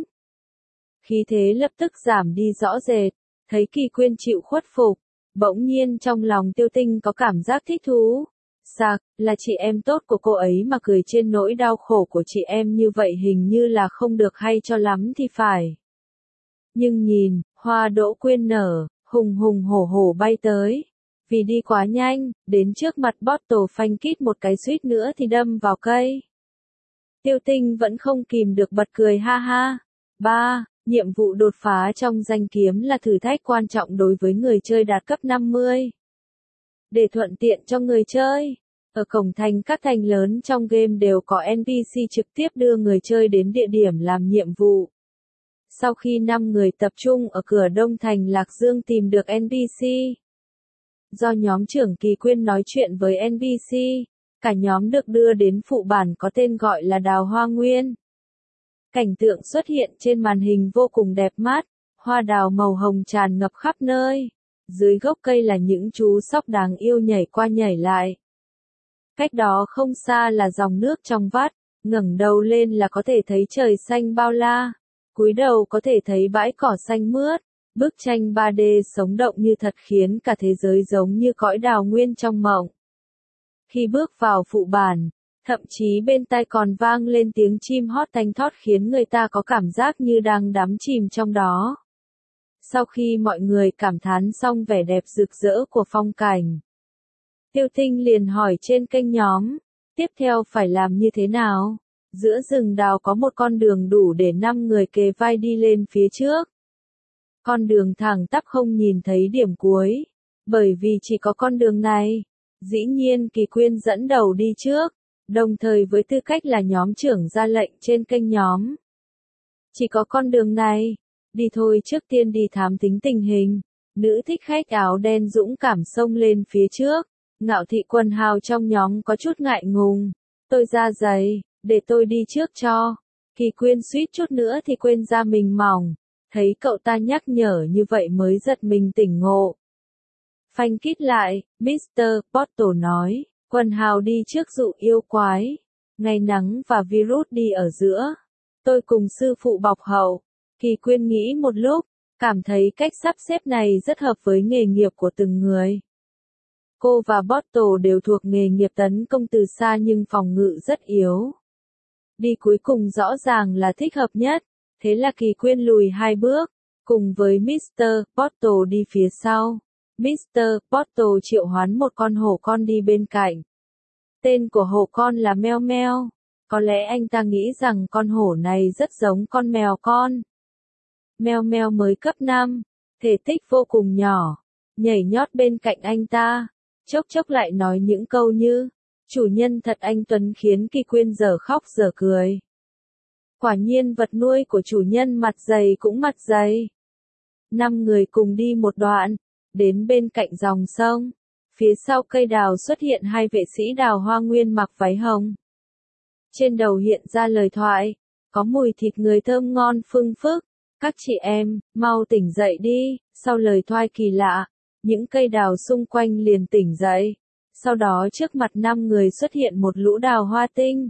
Khí thế lập tức giảm đi rõ rệt, thấy Kỳ Quyên chịu khuất phục, bỗng nhiên trong lòng Tiêu Tinh có cảm giác thích thú. Sạc, là chị em tốt của cô ấy mà cười trên nỗi đau khổ của chị em như vậy hình như là không được hay cho lắm thì phải. Nhưng nhìn, hoa đỗ quyên nở, hùng hùng hổ hổ bay tới. Vì đi quá nhanh, đến trước mặt Bottle phanh kít một cái suýt nữa thì đâm vào cây. Tiêu Tinh vẫn không kìm được bật cười ha ha. ba. Nhiệm vụ đột phá trong danh kiếm là thử thách quan trọng đối với người chơi đạt cấp năm mươi. Để thuận tiện cho người chơi, ở cổng thành các thành lớn trong game đều có en pê xê trực tiếp đưa người chơi đến địa điểm làm nhiệm vụ. Sau khi năm người tập trung ở cửa đông thành Lạc Dương tìm được en pê xê, do nhóm trưởng Kỳ Quyên nói chuyện với en pê xê, cả nhóm được đưa đến phụ bản có tên gọi là Đào Hoa Nguyên. Cảnh tượng xuất hiện trên màn hình vô cùng đẹp mắt, hoa đào màu hồng tràn ngập khắp nơi. Dưới gốc cây là những chú sóc đáng yêu nhảy qua nhảy lại. Cách đó không xa là dòng nước trong vắt, ngẩng đầu lên là có thể thấy trời xanh bao la, cúi đầu có thể thấy bãi cỏ xanh mướt. Bức tranh ba D sống động như thật khiến cả thế giới giống như cõi đào nguyên trong mộng. Khi bước vào phụ bản, thậm chí bên tai còn vang lên tiếng chim hót thanh thót khiến người ta có cảm giác như đang đắm chìm trong đó. Sau khi mọi người cảm thán xong vẻ đẹp rực rỡ của phong cảnh, Tiêu Tinh liền hỏi trên kênh nhóm, tiếp theo phải làm như thế nào? Giữa rừng đào có một con đường đủ để năm người kề vai đi lên phía trước. Con đường thẳng tắp không nhìn thấy điểm cuối, bởi vì chỉ có con đường này. Dĩ nhiên Kỳ Quyên dẫn đầu đi trước, đồng thời với tư cách là nhóm trưởng ra lệnh trên kênh nhóm. Chỉ có con đường này, đi thôi, trước tiên đi thám tính tình hình. Nữ thích khách áo đen dũng cảm xông lên phía trước, Ngạo Thị quần hào trong nhóm có chút ngại ngùng. Tôi ra giày, để tôi đi trước cho. Kỳ Quyên suýt chút nữa thì quên ra mình mỏng. Thấy cậu ta nhắc nhở như vậy mới giật mình tỉnh ngộ. Phanh kít lại, mít tơ Bottle nói, quần hào đi trước dụ yêu quái. Ngày nắng và virus đi ở giữa. Tôi cùng sư phụ bọc hậu. Kỳ Quyên nghĩ một lúc, cảm thấy cách sắp xếp này rất hợp với nghề nghiệp của từng người. Cô và Bottle đều thuộc nghề nghiệp tấn công từ xa nhưng phòng ngự rất yếu. Đi cuối cùng rõ ràng là thích hợp nhất. Thế là Kỳ Quyên lùi hai bước, cùng với mít tơ Bottle đi phía sau. mít tơ Bottle triệu hoán một con hổ con đi bên cạnh. Tên của hổ con là Meo Meo. Có lẽ anh ta nghĩ rằng con hổ này rất giống con mèo con. Meo Meo mới cấp năm, thể tích vô cùng nhỏ, nhảy nhót bên cạnh anh ta, chốc chốc lại nói những câu như, chủ nhân thật anh tuấn khiến Kỳ Quyên giờ khóc giờ cười. Quả nhiên vật nuôi của chủ nhân mặt dày cũng mặt dày. Năm người cùng đi một đoạn, đến bên cạnh dòng sông. Phía sau cây đào xuất hiện hai vệ sĩ Đào Hoa Nguyên mặc váy hồng. Trên đầu hiện ra lời thoại, có mùi thịt người thơm ngon phưng phức. Các chị em, mau tỉnh dậy đi. Sau lời thoại kỳ lạ, những cây đào xung quanh liền tỉnh dậy. Sau đó trước mặt năm người xuất hiện một lũ đào hoa tinh.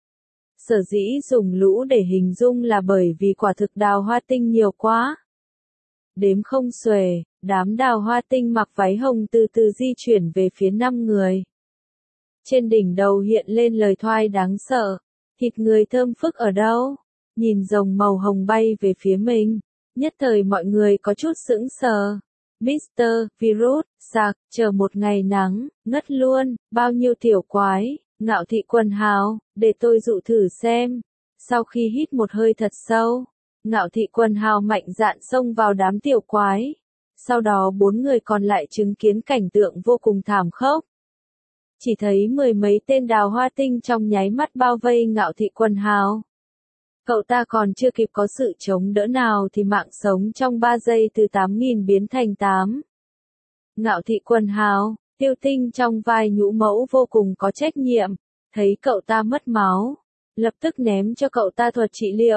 Sở dĩ dùng lũ để hình dung là bởi vì quả thực đào hoa tinh nhiều quá. Đếm không xuể, đám đào hoa tinh mặc váy hồng từ từ di chuyển về phía năm người. Trên đỉnh đầu hiện lên lời thoại đáng sợ. Thịt người thơm phức ở đâu? Nhìn rồng màu hồng bay về phía mình. Nhất thời mọi người có chút sững sờ. mít tơ Virus, sạc, chờ một ngày nắng, ngất luôn, bao nhiêu tiểu quái. Ngạo Thị quần hào, để tôi dụ thử xem. Sau khi hít một hơi thật sâu, Ngạo Thị quần hào mạnh dạn xông vào đám tiểu quái. Sau đó bốn người còn lại chứng kiến cảnh tượng vô cùng thảm khốc. Chỉ thấy mười mấy tên đào hoa tinh trong nháy mắt bao vây Ngạo Thị quần hào. Cậu ta còn chưa kịp có sự chống đỡ nào thì mạng sống trong ba giây từ tám nghìn biến thành tám. Ngạo Thị quần hào, Tiêu Tinh trong vai nhũ mẫu vô cùng có trách nhiệm, thấy cậu ta mất máu, lập tức ném cho cậu ta thuật trị liệu.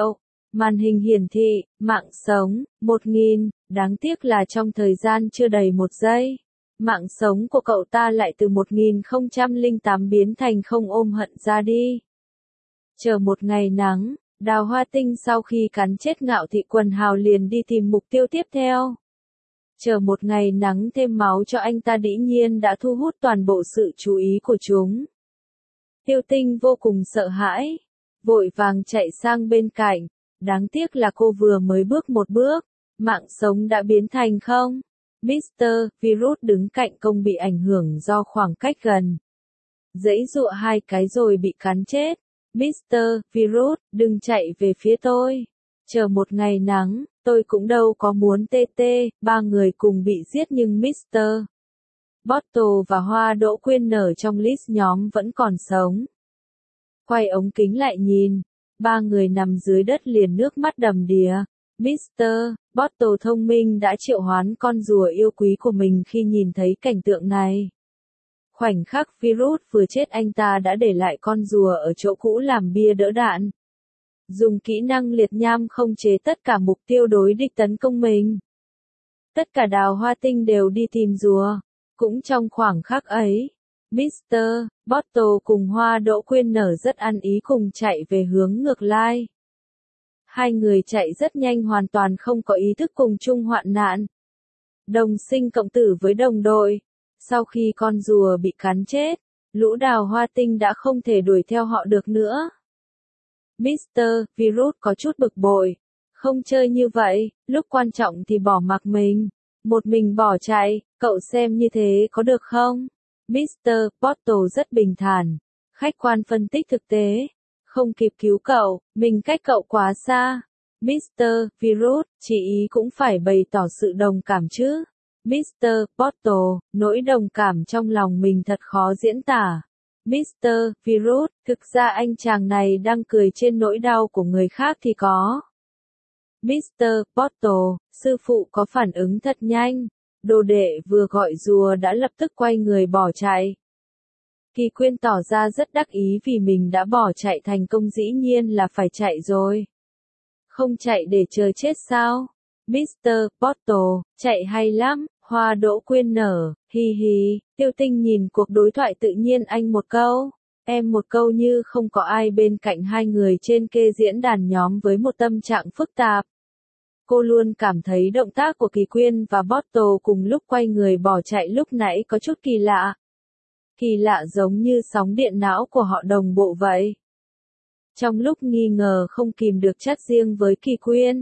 Màn hình hiển thị, mạng sống, một nghìn, đáng tiếc là trong thời gian chưa đầy một giây. Mạng sống của cậu ta lại từ một nghìn không trăm lẻ tám biến thành không ôm hận ra đi. Chờ một ngày nắng, Đào Hoa Tinh sau khi cắn chết Ngạo Thị Quần Hào liền đi tìm mục tiêu tiếp theo. Chờ một ngày nắng thêm máu cho anh ta dĩ nhiên đã thu hút toàn bộ sự chú ý của chúng. Tiêu Tinh vô cùng sợ hãi, vội vàng chạy sang bên cạnh, đáng tiếc là cô vừa mới bước một bước, mạng sống đã biến thành không. mít tơ Virus đứng cạnh công bị ảnh hưởng do khoảng cách gần. Giãy giụa hai cái rồi bị cắn chết. mít tơ Virus, đừng chạy về phía tôi. Chờ một ngày nắng, tôi cũng đâu có muốn tê tê, ba người cùng bị giết nhưng mít tơ Bottle và Hoa Đỗ Quyên nở trong list nhóm vẫn còn sống. Quay ống kính lại nhìn, ba người nằm dưới đất liền nước mắt đầm đìa. mít tơ Bottle thông minh đã triệu hoán con rùa yêu quý của mình khi nhìn thấy cảnh tượng này. Khoảnh khắc Virus vừa chết anh ta đã để lại con rùa ở chỗ cũ làm bia đỡ đạn. Dùng kỹ năng liệt nham không chế tất cả mục tiêu đối địch tấn công mình. Tất cả Đào Hoa Tinh đều đi tìm rùa. Cũng trong khoảng khắc ấy, mít tơ Bottle cùng Hoa Đỗ Quyên nở rất ăn ý cùng chạy về hướng ngược lại. Hai người chạy rất nhanh hoàn toàn không có ý thức cùng chung hoạn nạn. Đồng sinh cộng tử với đồng đội. Sau khi con rùa bị cắn chết, lũ Đào Hoa Tinh đã không thể đuổi theo họ được nữa. mít tơ Virus có chút bực bội. Không chơi như vậy, lúc quan trọng thì bỏ mặc mình. Một mình bỏ chạy, cậu xem như thế có được không? mít tơ Bottle rất bình thản. Khách quan phân tích thực tế. Không kịp cứu cậu, mình cách cậu quá xa. mít tơ Virus, chỉ ý cũng phải bày tỏ sự đồng cảm chứ. mít tơ Bottle, nỗi đồng cảm trong lòng mình thật khó diễn tả. mít tơ Virus, thực ra anh chàng này đang cười trên nỗi đau của người khác thì có. mít tơ Bottle, sư phụ có phản ứng thật nhanh. Đồ đệ vừa gọi rùa đã lập tức quay người bỏ chạy. Kỳ Quyên tỏ ra rất đắc ý vì mình đã bỏ chạy thành công, dĩ nhiên là phải chạy rồi. Không chạy để chờ chết sao? mít tơ Bottle, chạy hay lắm. Hoa Đỗ Quyên nở, hi hi. Tiêu Tinh nhìn cuộc đối thoại tự nhiên anh một câu, em một câu như không có ai bên cạnh hai người trên kê diễn đàn nhóm với một tâm trạng phức tạp. Cô luôn cảm thấy động tác của Kỳ Quyên và Bottle cùng lúc quay người bỏ chạy lúc nãy có chút kỳ lạ. Kỳ lạ giống như sóng điện não của họ đồng bộ vậy. Trong lúc nghi ngờ không kìm được chat riêng với Kỳ Quyên.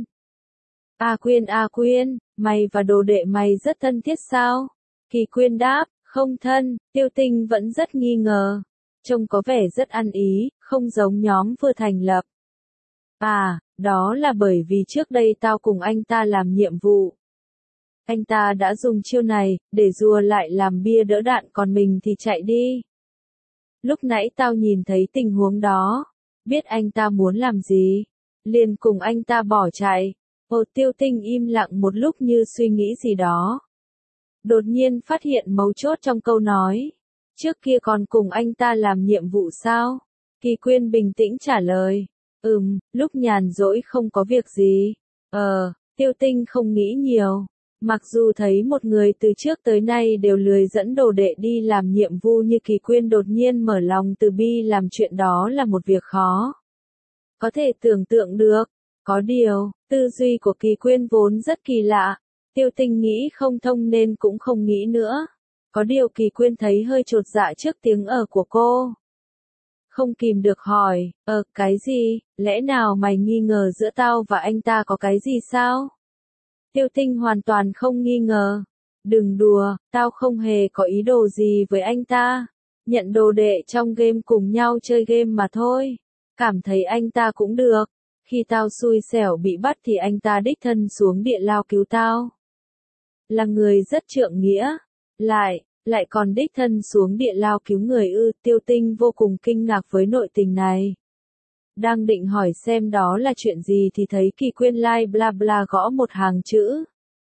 A Quyên A Quyên, mày và đồ đệ mày rất thân thiết sao? Kỳ Quyên đáp, không thân. Tiêu Tinh vẫn rất nghi ngờ. Trông có vẻ rất ăn ý, không giống nhóm vừa thành lập. À, đó là bởi vì trước đây tao cùng anh ta làm nhiệm vụ. Anh ta đã dùng chiêu này, để rùa lại làm bia đỡ đạn còn mình thì chạy đi. Lúc nãy tao nhìn thấy tình huống đó. Biết anh ta muốn làm gì. Liền cùng anh ta bỏ chạy. Ồ, Tiêu Tinh im lặng một lúc như suy nghĩ gì đó. Đột nhiên phát hiện mấu chốt trong câu nói. Trước kia còn cùng anh ta làm nhiệm vụ sao? Kỳ Quyên bình tĩnh trả lời. Ừm, lúc nhàn rỗi không có việc gì. Ờ, Tiêu Tinh không nghĩ nhiều. Mặc dù thấy một người từ trước tới nay đều lười dẫn đồ đệ đi làm nhiệm vụ như Kỳ Quyên đột nhiên mở lòng từ bi làm chuyện đó là một việc khó. Có thể tưởng tượng được. Có điều, tư duy của Kỳ Quyên vốn rất kỳ lạ. Tiêu Tinh nghĩ không thông nên cũng không nghĩ nữa. Có điều Kỳ Quyên thấy hơi chột dạ trước tiếng ờ của cô. Không kìm được hỏi, ờ, cái gì, lẽ nào mày nghi ngờ giữa tao và anh ta có cái gì sao? Tiêu Tinh hoàn toàn không nghi ngờ. Đừng đùa, tao không hề có ý đồ gì với anh ta. Nhận đồ đệ trong game cùng nhau chơi game mà thôi. Cảm thấy anh ta cũng được. Khi tao xui xẻo bị bắt thì anh ta đích thân xuống địa lao cứu tao. Là người rất trượng nghĩa. Lại, lại còn đích thân xuống địa lao cứu người ư. Tiêu Tinh vô cùng kinh ngạc với nội tình này. Đang định hỏi xem đó là chuyện gì thì thấy Kỳ Quyên like bla bla gõ một hàng chữ.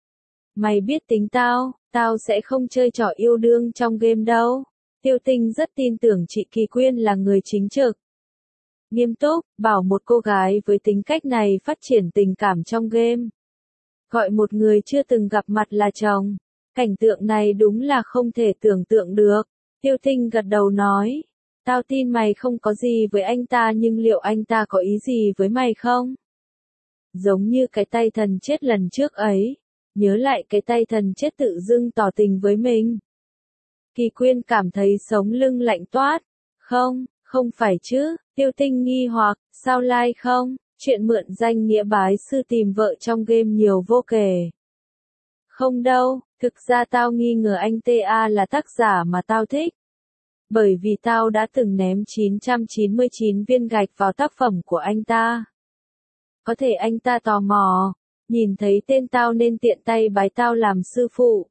Mày biết tính tao, tao sẽ không chơi trò yêu đương trong game đâu. Tiêu Tinh rất tin tưởng chị Kỳ Quyên là người chính trực. Nghiêm túc, bảo một cô gái với tính cách này phát triển tình cảm trong game. Gọi một người chưa từng gặp mặt là chồng. Cảnh tượng này đúng là không thể tưởng tượng được. Tiêu Tinh gật đầu nói. Tao tin mày không có gì với anh ta, nhưng liệu anh ta có ý gì với mày không? Giống như cái tay thần chết lần trước ấy. Nhớ lại cái tay thần chết tự dưng tỏ tình với mình. Kỳ Quyên cảm thấy sống lưng lạnh toát. Không, không phải chứ. Tiêu Tinh nghi hoặc, sao lai không? Chuyện mượn danh nghĩa bái sư tìm vợ trong game nhiều vô kể. Không đâu, thực ra tao nghi ngờ anh tê a là tác giả mà tao thích. Bởi vì tao đã từng ném chín trăm chín mươi chín viên gạch vào tác phẩm của anh ta. Có thể anh ta tò mò, nhìn thấy tên tao nên tiện tay bái tao làm sư phụ.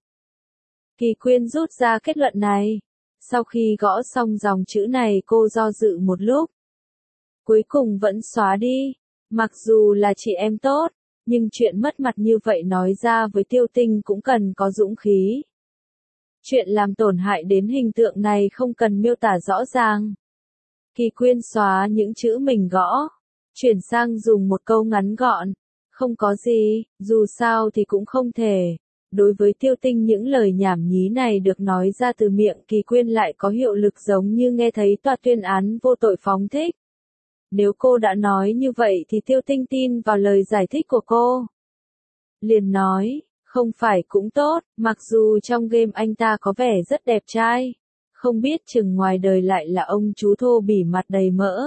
Kỳ Quyên rút ra kết luận này. Sau khi gõ xong dòng chữ này cô do dự một lúc. Cuối cùng vẫn xóa đi. Mặc dù là chị em tốt, nhưng chuyện mất mặt như vậy nói ra với Tiêu Tinh cũng cần có dũng khí. Chuyện làm tổn hại đến hình tượng này không cần miêu tả rõ ràng. Kỳ Quyên xóa những chữ mình gõ, chuyển sang dùng một câu ngắn gọn. Không có gì, dù sao thì cũng không thể. Đối với Tiêu Tinh những lời nhảm nhí này được nói ra từ miệng Kỳ Quyên lại có hiệu lực giống như nghe thấy tòa tuyên án vô tội phóng thích. Nếu cô đã nói như vậy thì Tiêu Tinh tin vào lời giải thích của cô. Liền nói, không phải cũng tốt, mặc dù trong game anh ta có vẻ rất đẹp trai. Không biết chừng ngoài đời lại là ông chú thô bỉ mặt đầy mỡ.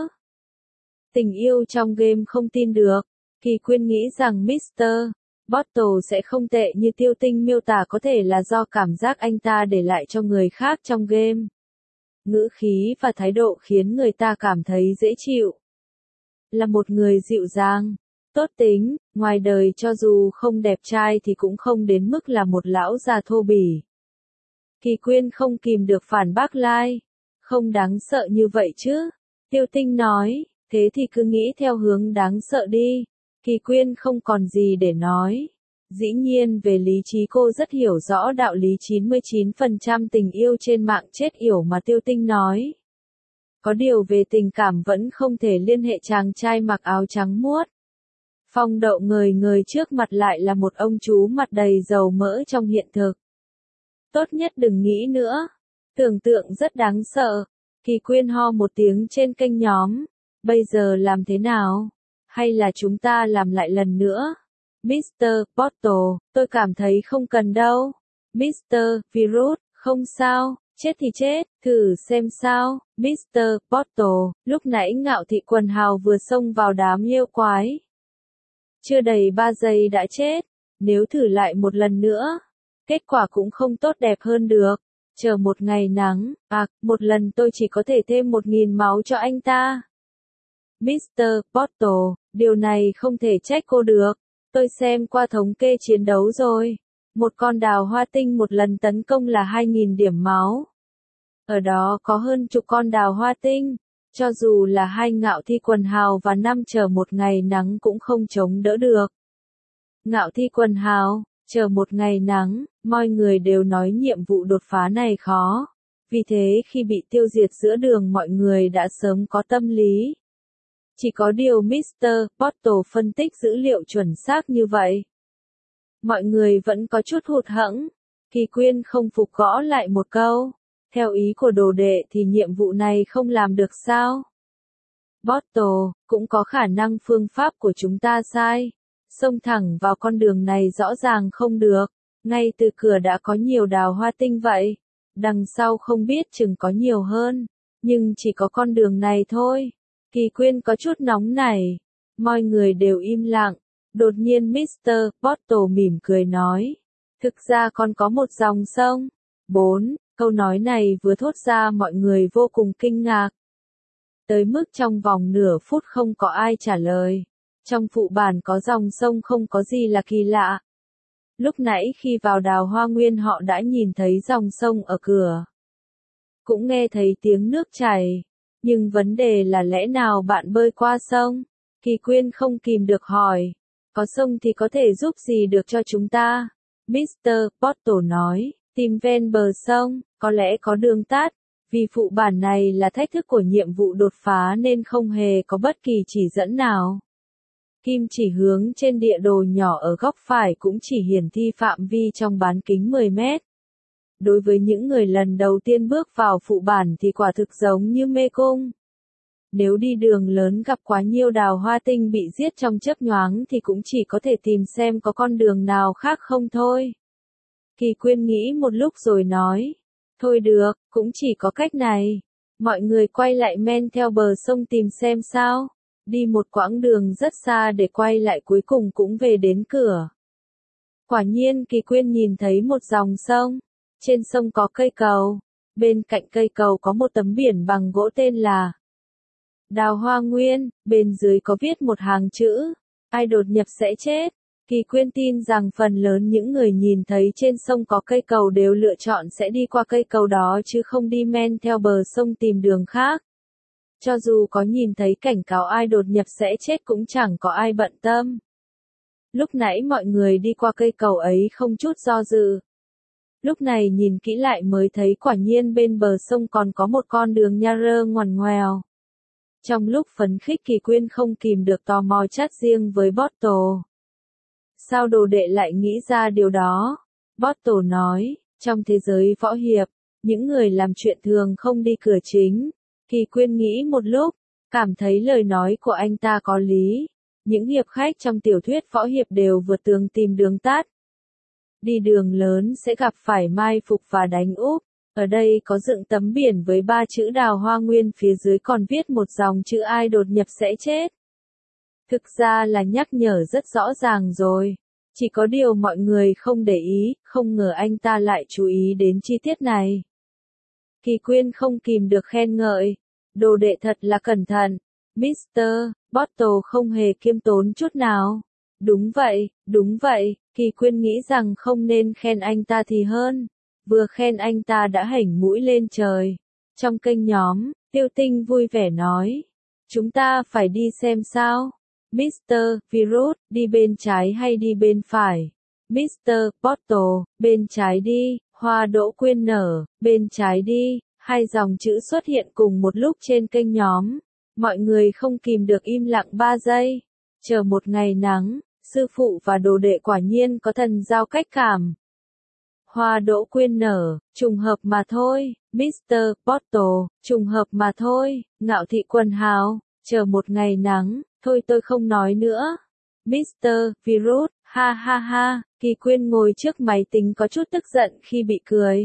Tình yêu trong game không tin được. Kỳ Quyên nghĩ rằng mít tơ Bottle sẽ không tệ như Tiêu Tinh miêu tả, có thể là do cảm giác anh ta để lại cho người khác trong game. Ngữ khí và thái độ khiến người ta cảm thấy dễ chịu. Là một người dịu dàng, tốt tính, ngoài đời cho dù không đẹp trai thì cũng không đến mức là một lão già thô bỉ. Kỳ Quyên không kìm được phản bác lai. Không đáng sợ như vậy chứ. Tiêu Tinh nói, thế thì cứ nghĩ theo hướng đáng sợ đi. Kỳ Quyên không còn gì để nói. Dĩ nhiên về lý trí cô rất hiểu rõ đạo lý chín mươi chín phần trăm tình yêu trên mạng chết yểu mà Tiêu Tinh nói. Có điều về tình cảm vẫn không thể liên hệ chàng trai mặc áo trắng muốt. Phong đậu ngời ngời trước mặt lại là một ông chú mặt đầy dầu mỡ trong hiện thực. Tốt nhất đừng nghĩ nữa. Tưởng tượng rất đáng sợ. Kỳ Quyên ho một tiếng trên kênh nhóm. Bây giờ làm thế nào? Hay là chúng ta làm lại lần nữa? mít tơ Bottle, tôi cảm thấy không cần đâu. mít tơ Virus, không sao, chết thì chết, thử xem sao. mít tơ Bottle, lúc nãy Ngạo Thị Quần Hào vừa xông vào đám yêu quái. Chưa đầy ba giây đã chết, nếu thử lại một lần nữa, kết quả cũng không tốt đẹp hơn được. Chờ một ngày nắng, à, một lần tôi chỉ có thể thêm một nghìn máu cho anh ta. mít tơ Bottle, điều này không thể trách cô được. Tôi xem qua thống kê chiến đấu rồi. Một con đào hoa tinh một lần tấn công là hai nghìn điểm máu. Ở đó có hơn chục con đào hoa tinh. Cho dù là hai Ngạo Thi Quần Hào và năm chờ một ngày nắng cũng không chống đỡ được. Ngạo Thi Quần Hào, chờ một ngày nắng, mọi người đều nói nhiệm vụ đột phá này khó. Vì thế khi bị tiêu diệt giữa đường mọi người đã sớm có tâm lý. Chỉ có điều mít tơ Bottle phân tích dữ liệu chuẩn xác như vậy. Mọi người vẫn có chút hụt hẫng. Kỳ Quyên không phục gõ lại một câu. Theo ý của đồ đệ thì nhiệm vụ này không làm được sao? Bottle, cũng có khả năng phương pháp của chúng ta sai. Xông thẳng vào con đường này rõ ràng không được. Ngay từ cửa đã có nhiều đào hoa tinh vậy. Đằng sau không biết chừng có nhiều hơn. Nhưng chỉ có con đường này thôi. Kỳ Quyên có chút nóng nảy. Mọi người đều im lặng. Đột nhiên mít tơ Bottle mỉm cười nói. Thực ra còn có một dòng sông. bốn. Câu nói này vừa thốt ra mọi người vô cùng kinh ngạc. Tới mức trong vòng nửa phút không có ai trả lời. Trong phụ bản có dòng sông không có gì là kỳ lạ. Lúc nãy khi vào đào hoa nguyên họ đã nhìn thấy dòng sông ở cửa. Cũng nghe thấy tiếng nước chảy. Nhưng vấn đề là lẽ nào bạn bơi qua sông? Kỳ Quyên không kìm được hỏi. Có sông thì có thể giúp gì được cho chúng ta? mít tơ Bottle nói, tìm ven bờ sông, có lẽ có đường tắt. Vì phụ bản này là thách thức của nhiệm vụ đột phá nên không hề có bất kỳ chỉ dẫn nào. Kim chỉ hướng trên địa đồ nhỏ ở góc phải cũng chỉ hiển thị phạm vi trong bán kính mười mét. Đối với những người lần đầu tiên bước vào phụ bản thì quả thực giống như mê cung. Nếu đi đường lớn gặp quá nhiều đào hoa tinh bị giết trong chớp nhoáng thì cũng chỉ có thể tìm xem có con đường nào khác không thôi. Kỳ Quyên nghĩ một lúc rồi nói, thôi được, cũng chỉ có cách này. Mọi người quay lại men theo bờ sông tìm xem sao. Đi một quãng đường rất xa để quay lại cuối cùng cũng về đến cửa. Quả nhiên Kỳ Quyên nhìn thấy một dòng sông. Trên sông có cây cầu. Bên cạnh cây cầu có một tấm biển bằng gỗ tên là Đào Hoa Nguyên, bên dưới có viết một hàng chữ, ai đột nhập sẽ chết. Kỳ Quyên tin rằng phần lớn những người nhìn thấy trên sông có cây cầu đều lựa chọn sẽ đi qua cây cầu đó chứ không đi men theo bờ sông tìm đường khác. Cho dù có nhìn thấy cảnh cáo ai đột nhập sẽ chết cũng chẳng có ai bận tâm. Lúc nãy mọi người đi qua cây cầu ấy không chút do dự. Lúc này nhìn kỹ lại mới thấy quả nhiên bên bờ sông còn có một con đường nha rơ ngoằn ngoèo. Trong lúc phấn khích Kỳ Quyên không kìm được tò mò chat riêng với Bottle. Sao đồ đệ lại nghĩ ra điều đó? Bottle nói, trong thế giới võ hiệp, những người làm chuyện thường không đi cửa chính. Kỳ Quyên nghĩ một lúc, cảm thấy lời nói của anh ta có lý. Những hiệp khách trong tiểu thuyết võ hiệp đều vượt tường tìm đường tắt. Đi đường lớn sẽ gặp phải mai phục và đánh úp. Ở đây có dựng tấm biển với ba chữ Đào Hoa Nguyên, phía dưới còn viết một dòng chữ ai đột nhập sẽ chết. Thực ra là nhắc nhở rất rõ ràng rồi. Chỉ có điều mọi người không để ý, không ngờ anh ta lại chú ý đến chi tiết này. Kỳ Quyên không kìm được khen ngợi. Đồ đệ thật là cẩn thận. mít tơ Bottle không hề kiêm tốn chút nào. Đúng vậy, đúng vậy, Kỳ Quyên nghĩ rằng không nên khen anh ta thì hơn. Vừa khen anh ta đã hểnh mũi lên trời. Trong kênh nhóm, Tiêu Tinh vui vẻ nói. Chúng ta phải đi xem sao. mít tơ Virus, đi bên trái hay đi bên phải? mít tơ Bottle, bên trái đi. Hoa đỗ quyên nở, bên trái đi. Hai dòng chữ xuất hiện cùng một lúc trên kênh nhóm. Mọi người không kìm được im lặng ba giây. Chờ một ngày nắng, sư phụ và đồ đệ quả nhiên có thần giao cách cảm. Hoa đỗ quyên nở, trùng hợp mà thôi. mít tơ Bottle, trùng hợp mà thôi. Ngạo thị quần hào, chờ một ngày nắng, thôi tôi không nói nữa. mít tơ Virus, ha ha ha. Kỳ Quyên ngồi trước máy tính có chút tức giận khi bị cười.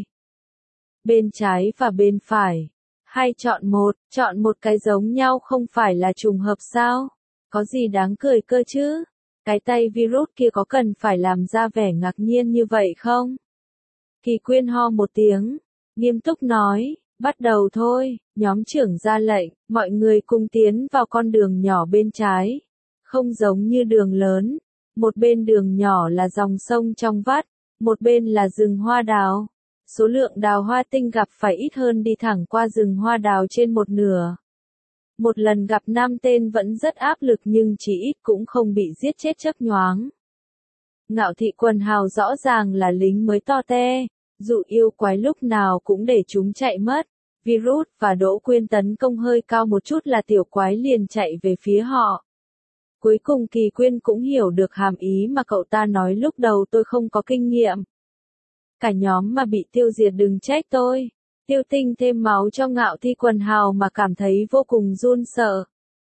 Bên trái và bên phải. Hay chọn một, chọn một cái giống nhau không phải là trùng hợp sao? Có gì đáng cười cơ chứ? Cái tay virus kia có cần phải làm ra vẻ ngạc nhiên như vậy không? Kỳ Quyên ho một tiếng, nghiêm túc nói, bắt đầu thôi, nhóm trưởng ra lệnh, mọi người cùng tiến vào con đường nhỏ bên trái. Không giống như đường lớn, một bên đường nhỏ là dòng sông trong vắt, một bên là rừng hoa đào. Số lượng đào hoa tinh gặp phải ít hơn đi thẳng qua rừng hoa đào trên một nửa. Một lần gặp năm tên vẫn rất áp lực nhưng chỉ ít cũng không bị giết chết chớp nhoáng. Ngạo thị quần hào rõ ràng là lính mới to te, dụ yêu quái lúc nào cũng để chúng chạy mất. Virus và Đỗ Quyên tấn công hơi cao một chút là tiểu quái liền chạy về phía họ. Cuối cùng Kỳ Quyên cũng hiểu được hàm ý mà cậu ta nói lúc đầu, tôi không có kinh nghiệm. Cả nhóm mà bị tiêu diệt đừng trách tôi. Tiêu Tinh thêm máu cho Ngạo thị quần hào mà cảm thấy vô cùng run sợ.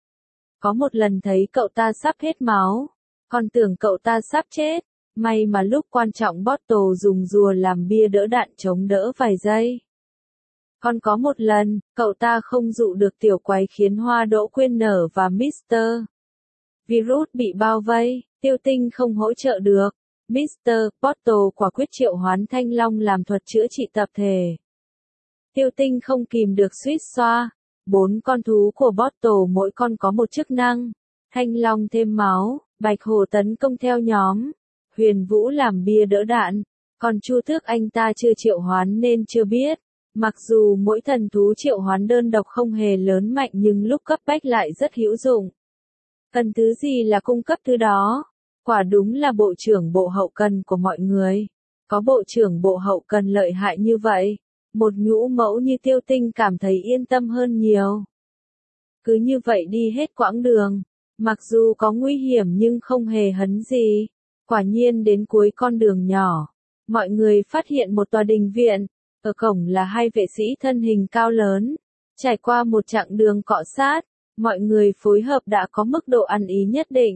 Có một lần thấy cậu ta sắp hết máu, còn tưởng cậu ta sắp chết. May mà lúc quan trọng Bottle dùng rùa làm bia đỡ đạn chống đỡ vài giây. Còn có một lần, cậu ta không dụ được tiểu quái khiến Hoa Đỗ Quyên nở và mít tơ Virus bị bao vây, Tiêu Tinh không hỗ trợ được. mít tơ Bottle quả quyết triệu hoán Thanh Long làm thuật chữa trị tập thể. Tiêu Tinh không kìm được suýt xoa. Bốn con thú của Bottle mỗi con có một chức năng. Thanh Long thêm máu, Bạch Hổ tấn công theo nhóm, Huyền Vũ làm bia đỡ đạn. Còn Chu Tước anh ta chưa triệu hoán nên chưa biết. Mặc dù mỗi thần thú triệu hoán đơn độc không hề lớn mạnh nhưng lúc cấp bách lại rất hữu dụng. Cần thứ gì là cung cấp thứ đó. Quả đúng là bộ trưởng bộ hậu cần của mọi người. Có bộ trưởng bộ hậu cần lợi hại như vậy. Một nhũ mẫu như Tiêu Tinh cảm thấy yên tâm hơn nhiều. Cứ như vậy đi hết quãng đường, mặc dù có nguy hiểm nhưng không hề hấn gì. Quả nhiên đến cuối con đường nhỏ, mọi người phát hiện một tòa đình viện, ở cổng là hai vệ sĩ thân hình cao lớn. Trải qua một chặng đường cọ sát, mọi người phối hợp đã có mức độ ăn ý nhất định.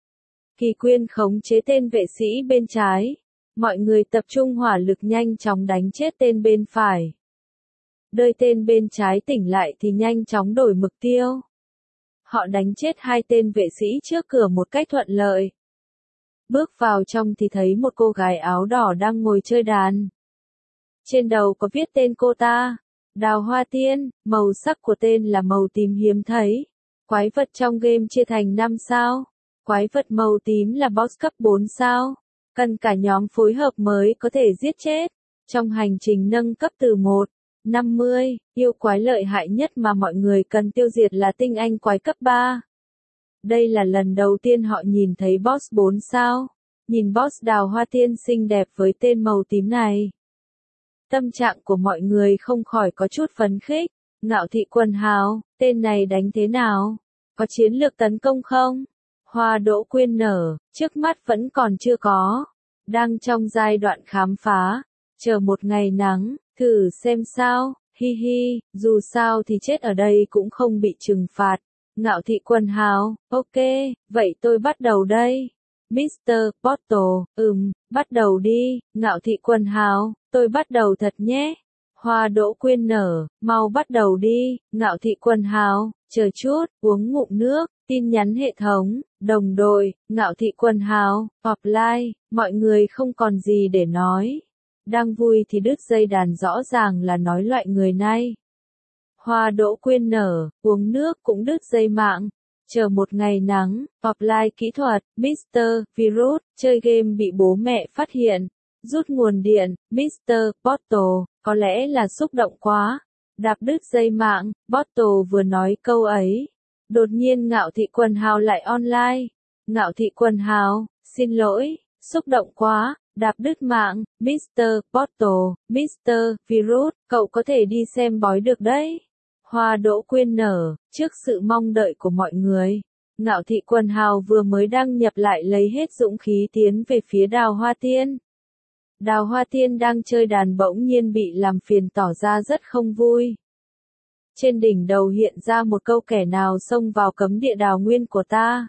Kỳ Quyên khống chế tên vệ sĩ bên trái, mọi người tập trung hỏa lực nhanh chóng đánh chết tên bên phải. Đợi tên bên trái tỉnh lại thì nhanh chóng đổi mục tiêu. Họ đánh chết hai tên vệ sĩ trước cửa một cách thuận lợi. Bước vào trong thì thấy một cô gái áo đỏ đang ngồi chơi đàn. Trên đầu có viết tên cô ta, Đào Hoa Tiên, màu sắc của tên là màu tím hiếm thấy. Quái vật trong game chia thành năm sao. Quái vật màu tím là boss cấp bốn sao. Cần cả nhóm phối hợp mới có thể giết chết. Trong hành trình nâng cấp từ một đến năm mươi, yêu quái lợi hại nhất mà mọi người cần tiêu diệt là tinh anh quái cấp ba. Đây là lần đầu tiên họ nhìn thấy boss bốn sao. Nhìn boss Đào Hoa Tiên xinh đẹp với tên màu tím này. Tâm trạng của mọi người không khỏi có chút phấn khích. Ngạo Thị Quần Hào, tên này đánh thế nào? Có chiến lược tấn công không? Hoa Đỗ Quyên nở, trước mắt vẫn còn chưa có. Đang trong giai đoạn khám phá. Chờ một ngày nắng, thử xem sao, hi hi, dù sao thì chết ở đây cũng không bị trừng phạt. Ngạo Thị Quần Hào, ok, vậy tôi bắt đầu đây. mít tơ Bottle, ừm, bắt đầu đi. Ngạo Thị Quần Hào, tôi bắt đầu thật nhé. Hoa Đỗ Quyên nở, mau bắt đầu đi. Ngạo Thị Quần Hào, chờ chút, uống ngụm nước. Tin nhắn hệ thống, đồng đội, Ngạo Thị Quần Hào, offline, mọi người không còn gì để nói. Đang vui thì đứt dây đàn rõ ràng là nói loại người này. Hoa Đỗ Quyên nở, uống nước cũng đứt dây mạng. Chờ một ngày nắng, offline kỹ thuật, mít tơ Virus, chơi game bị bố mẹ phát hiện. Rút nguồn điện, mít tơ Bottle, có lẽ là xúc động quá. Đạp đứt dây mạng, Bottle vừa nói câu ấy. Đột nhiên Ngạo Thị Quần Hào lại online. Ngạo Thị Quần Hào, xin lỗi, xúc động quá, đạp đứt mạng, mít tơ Bottle, mít tơ Virus, cậu có thể đi xem bói được đấy. Hoa Đỗ Quyên nở, trước sự mong đợi của mọi người. Ngạo Thị Quần Hào vừa mới đăng nhập lại lấy hết dũng khí tiến về phía Đào Hoa Tiên. Đào Hoa Tiên đang chơi đàn bỗng nhiên bị làm phiền tỏ ra rất không vui. Trên đỉnh đầu hiện ra một câu kẻ nào xông vào cấm địa đào nguyên của ta.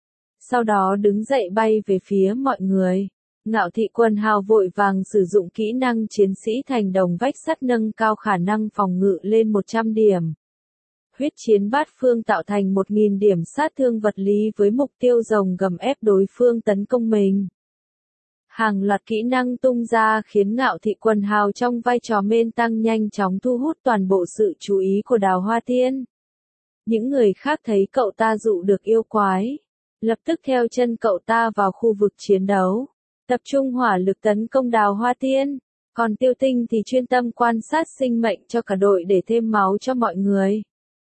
Sau đó đứng dậy bay về phía mọi người. Ngạo Thị Quần Hào vội vàng sử dụng kỹ năng chiến sĩ thành đồng vách sắt nâng cao khả năng phòng ngự lên một trăm điểm. Huyết chiến bát phương tạo thành một nghìn điểm sát thương vật lý với mục tiêu rồng gầm ép đối phương tấn công mình. Hàng loạt kỹ năng tung ra khiến Ngạo Thị Quần Hào trong vai trò main tăng nhanh chóng thu hút toàn bộ sự chú ý của Đào Hoa Tiên. Những người khác thấy cậu ta dụ được yêu quái, lập tức theo chân cậu ta vào khu vực chiến đấu, tập trung hỏa lực tấn công Đào Hoa Tiên. Còn Tiêu Tinh thì chuyên tâm quan sát sinh mệnh cho cả đội để thêm máu cho mọi người.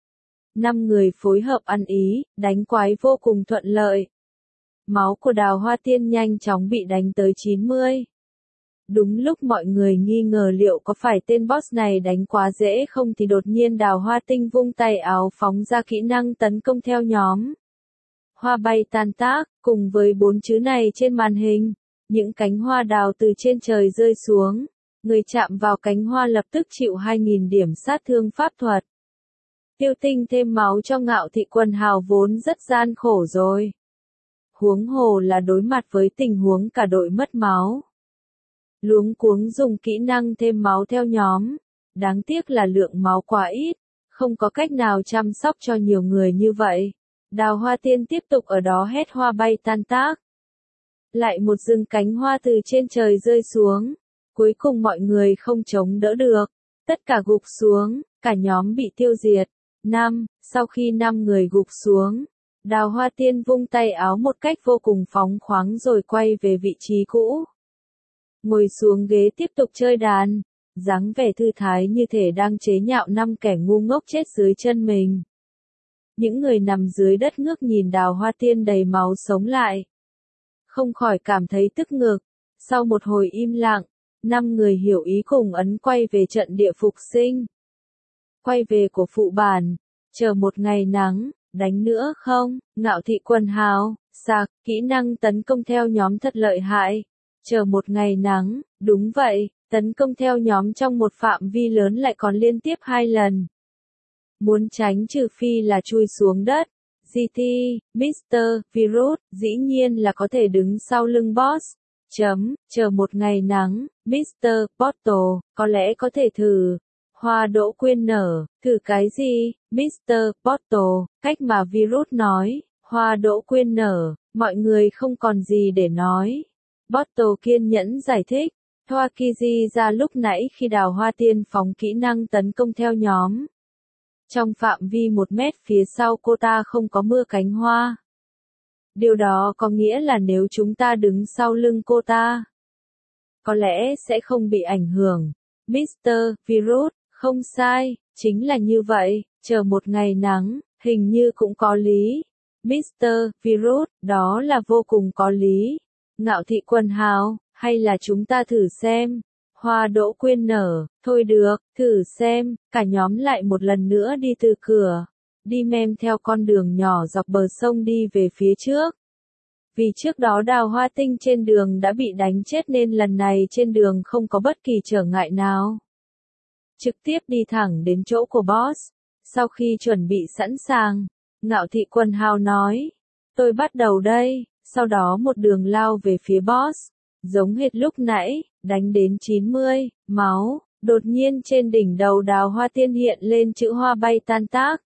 Năm người phối hợp ăn ý, đánh quái vô cùng thuận lợi. Máu của Đào Hoa Tiên nhanh chóng bị đánh tới chín mươi. Đúng lúc mọi người nghi ngờ liệu có phải tên boss này đánh quá dễ không thì đột nhiên Đào Hoa Tinh vung tay áo phóng ra kỹ năng tấn công theo nhóm. Hoa bay tan tác, cùng với bốn chữ này trên màn hình, những cánh hoa đào từ trên trời rơi xuống. Người chạm vào cánh hoa lập tức chịu hai nghìn điểm sát thương pháp thuật. Tiêu Tinh thêm máu cho Ngạo Thị Quần Hào vốn rất gian khổ rồi. Huống hồ là đối mặt với tình huống cả đội mất máu. Luống cuống dùng kỹ năng thêm máu theo nhóm. Đáng tiếc là lượng máu quá ít, không có cách nào chăm sóc cho nhiều người như vậy. Đào Hoa Tiên tiếp tục ở đó hét hoa bay tan tác. Lại một rừng cánh hoa từ trên trời rơi xuống. Cuối cùng mọi người không chống đỡ được. Tất cả gục xuống, cả nhóm bị tiêu diệt. Năm, sau khi năm người gục xuống, Đào Hoa Tiên vung tay áo một cách vô cùng phóng khoáng rồi quay về vị trí cũ. Ngồi xuống ghế tiếp tục chơi đàn, dáng vẻ thư thái như thể đang chế nhạo năm kẻ ngu ngốc chết dưới chân mình. Những người nằm dưới đất ngước nhìn Đào Hoa Tiên đầy máu sống lại. Không khỏi cảm thấy tức ngực. Sau một hồi im lặng, Năm người hiểu ý cùng ấn quay về trận địa phục sinh. Quay về của phụ bản. Chờ một ngày nắng, đánh nữa không? Ngạo thị quần hào, sạc, kỹ năng tấn công theo nhóm thật lợi hại. Chờ một ngày nắng, đúng vậy, tấn công theo nhóm trong một phạm vi lớn lại còn liên tiếp hai lần. Muốn tránh trừ phi là chui xuống đất. giê tê, mít tơ Virus, dĩ nhiên là có thể đứng sau lưng boss. Chấm, chờ một ngày nắng, mít tơ Bottle, có lẽ có thể thử. Hoa đỗ quyên nở, thử cái gì, mít tơ Bottle, cách mà Virus nói, hoa đỗ quyên nở, mọi người không còn gì để nói. Bottle kiên nhẫn giải thích, Thoa Kiji ra lúc nãy khi đào hoa tiên phóng kỹ năng tấn công theo nhóm. Trong phạm vi một mét phía sau cô ta không có mưa cánh hoa. Điều đó có nghĩa là nếu chúng ta đứng sau lưng cô ta, có lẽ sẽ không bị ảnh hưởng. mít tơ Virus, không sai, chính là như vậy, chờ một ngày nắng, hình như cũng có lý. mít tơ Virus, đó là vô cùng có lý. Ngạo thị quần hào, hay là chúng ta thử xem. Hoa đỗ quyên nở, thôi được, thử xem, cả nhóm lại một lần nữa đi từ cửa. Đi men theo con đường nhỏ dọc bờ sông đi về phía trước. Vì trước đó đào hoa tinh trên đường đã bị đánh chết nên lần này trên đường không có bất kỳ trở ngại nào. Trực tiếp đi thẳng đến chỗ của boss. Sau khi chuẩn bị sẵn sàng, Ngạo thị quần hào nói, tôi bắt đầu đây, sau đó một đường lao về phía boss. Giống hệt lúc nãy, đánh đến chín mươi, máu, đột nhiên trên đỉnh đầu đào hoa tiên hiện lên chữ hoa bay tan tác.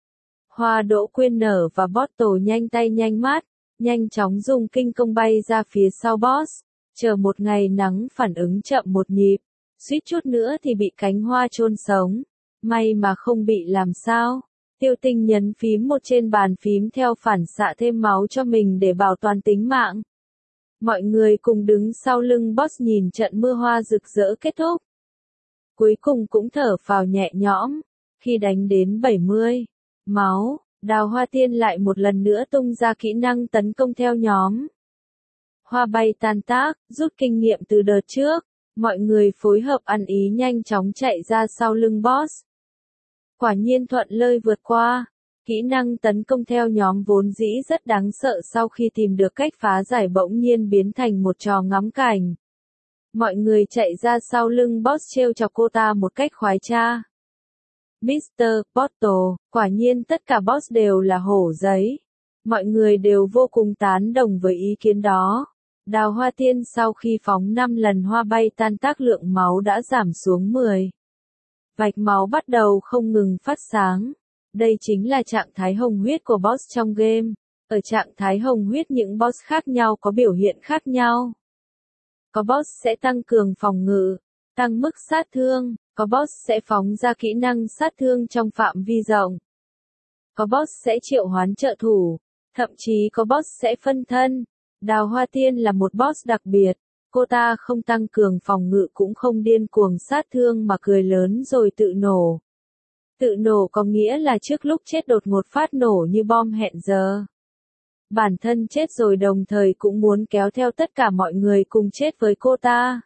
Hoa đỗ quyên nở và Bottle nhanh tay nhanh mắt, nhanh chóng dùng kinh công bay ra phía sau boss. Chờ một ngày nắng phản ứng chậm một nhịp, suýt chút nữa thì bị cánh hoa chôn sống. May mà không bị làm sao. Tiêu Tinh nhấn phím một trên bàn phím theo phản xạ thêm máu cho mình để bảo toàn tính mạng. Mọi người cùng đứng sau lưng boss nhìn trận mưa hoa rực rỡ kết thúc. Cuối cùng cũng thở phào nhẹ nhõm. Khi đánh đến bảy mươi, máu, đào hoa tiên lại một lần nữa tung ra kỹ năng tấn công theo nhóm. Hoa bay tan tác, rút kinh nghiệm từ đợt trước. Mọi người phối hợp ăn ý nhanh chóng chạy ra sau lưng boss. Quả nhiên thuận lợi vượt qua. Kỹ năng tấn công theo nhóm vốn dĩ rất đáng sợ sau khi tìm được cách phá giải bỗng nhiên biến thành một trò ngắm cảnh. Mọi người chạy ra sau lưng boss trêu chọc cô ta một cách khoái trá. mít tơ Bottle, quả nhiên tất cả boss đều là hổ giấy. Mọi người đều vô cùng tán đồng với ý kiến đó. Đào hoa tiên sau khi phóng năm lần hoa bay tan tác lượng máu đã giảm xuống mười. Vạch máu bắt đầu không ngừng phát sáng. Đây chính là trạng thái hồng huyết của boss trong game. Ở trạng thái hồng huyết những boss khác nhau có biểu hiện khác nhau. Có boss sẽ tăng cường phòng ngự, tăng mức sát thương, có boss sẽ phóng ra kỹ năng sát thương trong phạm vi rộng. Có boss sẽ triệu hoán trợ thủ, thậm chí có boss sẽ phân thân. Đào hoa tiên là một boss đặc biệt. Cô ta không tăng cường phòng ngự cũng không điên cuồng sát thương mà cười lớn rồi tự nổ. Tự nổ có nghĩa là trước lúc chết đột ngột phát nổ như bom hẹn giờ. Bản thân chết rồi đồng thời cũng muốn kéo theo tất cả mọi người cùng chết với cô ta.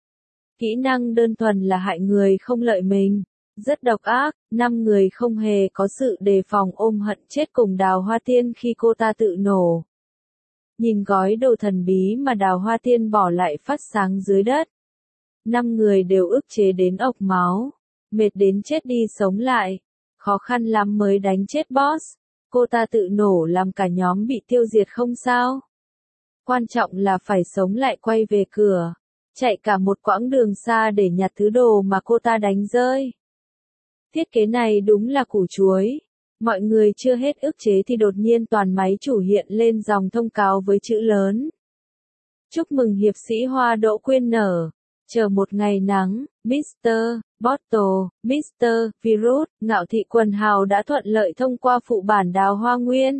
Kỹ năng đơn thuần là hại người không lợi mình. Rất độc ác, năm người không hề có sự đề phòng ôm hận chết cùng đào hoa tiên khi cô ta tự nổ. Nhìn gói đồ thần bí mà đào hoa tiên bỏ lại phát sáng dưới đất. Năm người đều ức chế đến ộc máu. Mệt đến chết đi sống lại. Khó khăn lắm mới đánh chết boss. Cô ta tự nổ làm cả nhóm bị tiêu diệt không sao. Quan trọng là phải sống lại quay về cửa. Chạy cả một quãng đường xa để nhặt thứ đồ mà cô ta đánh rơi. Thiết kế này đúng là củ chuối. Mọi người chưa hết ức chế thì đột nhiên toàn máy chủ hiện lên dòng thông cáo với chữ lớn. Chúc mừng hiệp sĩ hoa đỗ quyên nở. Chờ một ngày nắng, mít tơ Bottle, mít tơ Virus, Ngạo thị quần hào đã thuận lợi thông qua phụ bản đào hoa nguyên.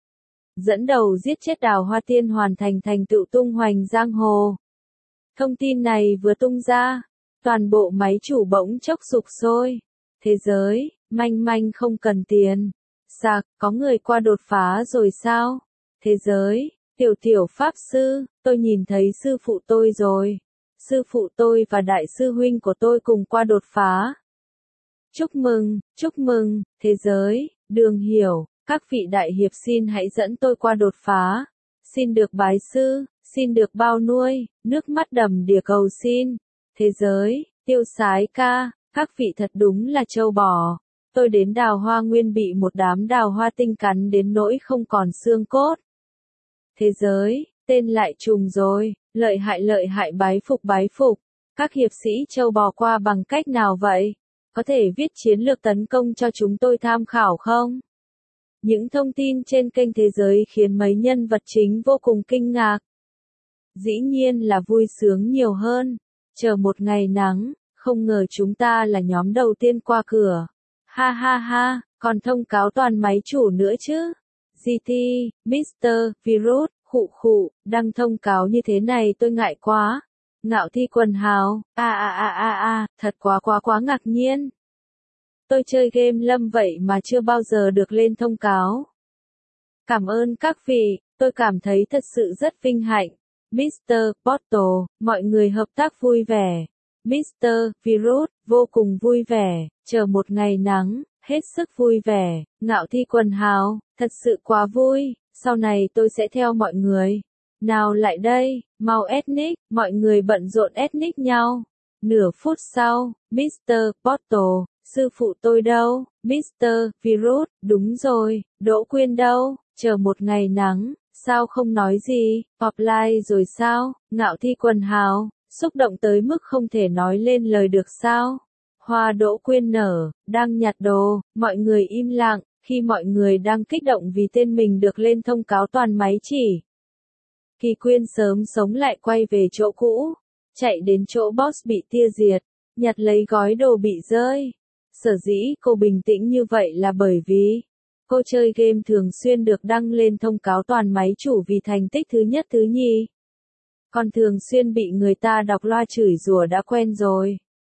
Dẫn đầu giết chết đào hoa tiên hoàn thành thành tựu tung hoành giang hồ. Thông tin này vừa tung ra, toàn bộ máy chủ bỗng chốc sục sôi. Thế giới, manh manh không cần tiền. Sạc, có người qua đột phá rồi sao? Thế giới, tiểu tiểu pháp sư, tôi nhìn thấy sư phụ tôi rồi. sư phụ tôi và đại sư huynh của tôi cùng qua đột phá. Chúc mừng, chúc mừng, thế giới, Đường Hiểu, các vị đại hiệp xin hãy dẫn tôi qua đột phá. Xin được bái sư, xin được bao nuôi, nước mắt đầm đìa cầu xin. Thế giới, Tiêu Sái ca, các vị thật đúng là trâu bò. Tôi đến đào hoa nguyên bị một đám đào hoa tinh cắn đến nỗi không còn xương cốt. Thế giới, tên lại trùng rồi, lợi hại lợi hại bái phục bái phục. Các hiệp sĩ trâu bò qua bằng cách nào vậy? Có thể viết chiến lược tấn công cho chúng tôi tham khảo không? Những thông tin trên kênh Thế giới khiến mấy nhân vật chính vô cùng kinh ngạc. Dĩ nhiên là vui sướng nhiều hơn. Chờ một ngày nắng, không ngờ chúng ta là nhóm đầu tiên qua cửa. Ha ha ha, còn thông cáo toàn máy chủ nữa chứ. giê tê, mít tơ Virus, khụ khụ, đăng thông cáo như thế này tôi ngại quá. Ngạo Thi quần hào, a a a a a, thật quá quá quá ngạc nhiên. Tôi chơi game Lâm vậy mà chưa bao giờ được lên thông cáo. Cảm ơn các vị, tôi cảm thấy thật sự rất vinh hạnh. mít tơ Portal, mọi người hợp tác vui vẻ. mít tơ Virus, vô cùng vui vẻ, chờ một ngày nắng, hết sức vui vẻ. Ngạo Thi quần hào, thật sự quá vui, sau này tôi sẽ theo mọi người. Nào lại đây, mau ethnic, mọi người bận rộn ethnic nhau. Nửa phút sau, mít tơ Portal, sư phụ tôi đâu? mít tơ Virus, đúng rồi, Đỗ Quyên đâu? Chờ một ngày nắng, sao không nói gì? Offline rồi sao? Ngạo Thi quần hào, xúc động tới mức không thể nói lên lời được sao? Hoa Đỗ Quyên nở, đang nhặt đồ, mọi người im lặng, khi mọi người đang kích động vì tên mình được lên thông cáo toàn máy chỉ. Kỳ Quyên sớm sống lại quay về chỗ cũ, chạy đến chỗ boss bị tia diệt, nhặt lấy gói đồ bị rơi. Sở dĩ cô bình tĩnh như vậy là bởi vì cô chơi game thường xuyên được đăng lên thông cáo toàn máy chủ vì thành tích thứ nhất thứ nhì. Còn thường xuyên bị người ta đọc loa chửi rủa đã quen rồi.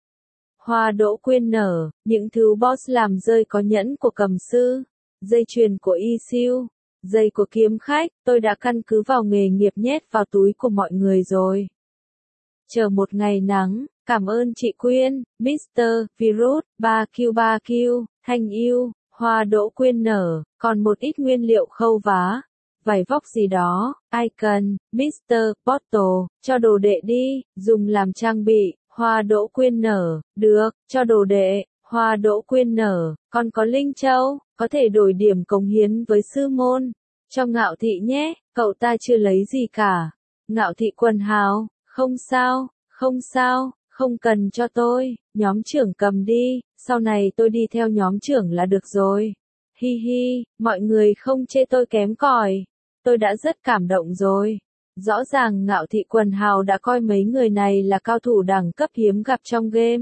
Hoa Đỗ Quyên nở, những thứ boss làm rơi có nhẫn của cầm sư, dây chuyền của y siêu, dây của kiếm khách, tôi đã căn cứ vào nghề nghiệp nhét vào túi của mọi người rồi. Chờ một ngày nắng, cảm ơn chị Quyên, mít tơ Virus, ba Q ba Q, Thanh yêu, Hoa Đỗ Quyên nở, còn một ít nguyên liệu khâu vá, vải vóc gì đó, ai cần, mít tơ Portal, cho đồ đệ đi, dùng làm trang bị. Hoa Đỗ Quyên nở, được, cho đồ đệ. Hoa Đỗ Quyên nở, còn có Linh Châu, có thể đổi điểm cống hiến với sư môn. Cho Ngạo Thị nhé, cậu ta chưa lấy gì cả. Ngạo Thị quần hào, không sao, không sao, không cần cho tôi, nhóm trưởng cầm đi, sau này tôi đi theo nhóm trưởng là được rồi. Hi hi, mọi người không chê tôi kém cỏi, tôi đã rất cảm động rồi. Rõ ràng Ngạo Thị quần hào đã coi mấy người này là cao thủ đẳng cấp hiếm gặp trong game.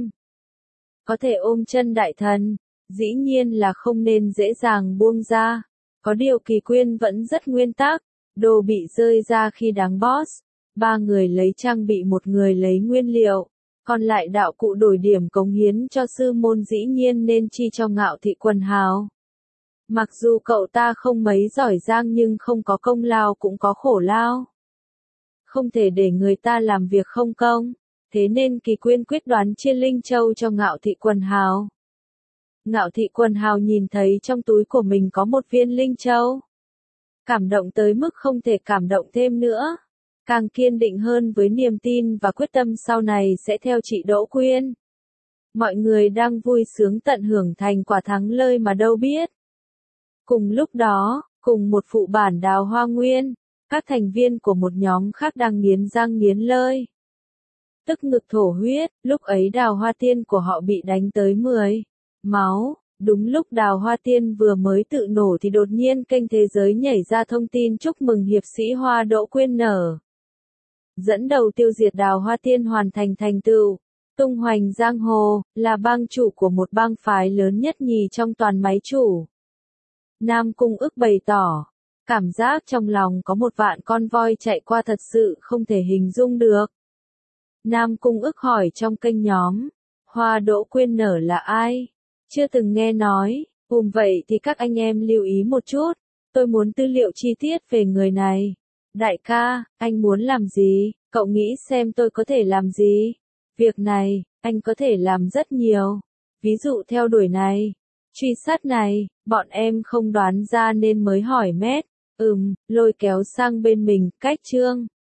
Có thể ôm chân đại thần, dĩ nhiên là không nên dễ dàng buông ra. Có điều Kỳ Quyên vẫn rất nguyên tắc, đồ bị rơi ra khi đáng boss. Ba người lấy trang bị, một người lấy nguyên liệu, còn lại đạo cụ đổi điểm cống hiến cho sư môn dĩ nhiên nên chi cho Ngạo Thị quần hào. Mặc dù cậu ta không mấy giỏi giang nhưng không có công lao cũng có khổ lao. Không thể để người ta làm việc không công, thế nên Kỳ Quyên quyết đoán chia Linh Châu cho Ngạo Thị quần hào. Ngạo Thị quần hào nhìn thấy trong túi của mình có một viên Linh Châu. Cảm động tới mức không thể cảm động thêm nữa. Càng kiên định hơn với niềm tin và quyết tâm sau này sẽ theo chị Đỗ Quyên. Mọi người đang vui sướng tận hưởng thành quả thắng lợi mà đâu biết. Cùng lúc đó, cùng một phụ bản đào hoa nguyên, các thành viên của một nhóm khác đang nghiến răng nghiến lợi. Tức ngực thổ huyết, lúc ấy đào hoa tiên của họ bị đánh tới mười máu. Đúng lúc đào hoa tiên vừa mới tự nổ thì đột nhiên kênh Thế giới nhảy ra thông tin chúc mừng hiệp sĩ Hoa Đỗ Quyên nở. Dẫn đầu tiêu diệt đào hoa tiên hoàn thành thành tựu, tung hoành giang hồ, là bang chủ của một bang phái lớn nhất nhì trong toàn máy chủ. Nam Cung Ức bày tỏ, cảm giác trong lòng có một vạn con voi chạy qua thật sự không thể hình dung được. Nam Cung Ức hỏi trong kênh nhóm, Hoa Đỗ Quyên nở là ai? Chưa từng nghe nói, ùm vậy thì các anh em lưu ý một chút, tôi muốn tư liệu chi tiết về người này. Đại ca, anh muốn làm gì? Cậu nghĩ xem tôi có thể làm gì? Việc này, anh có thể làm rất nhiều. Ví dụ theo đuổi này, truy sát này, bọn em không đoán ra nên mới hỏi Mét. Ừm, lôi kéo sang bên mình, cách Trương.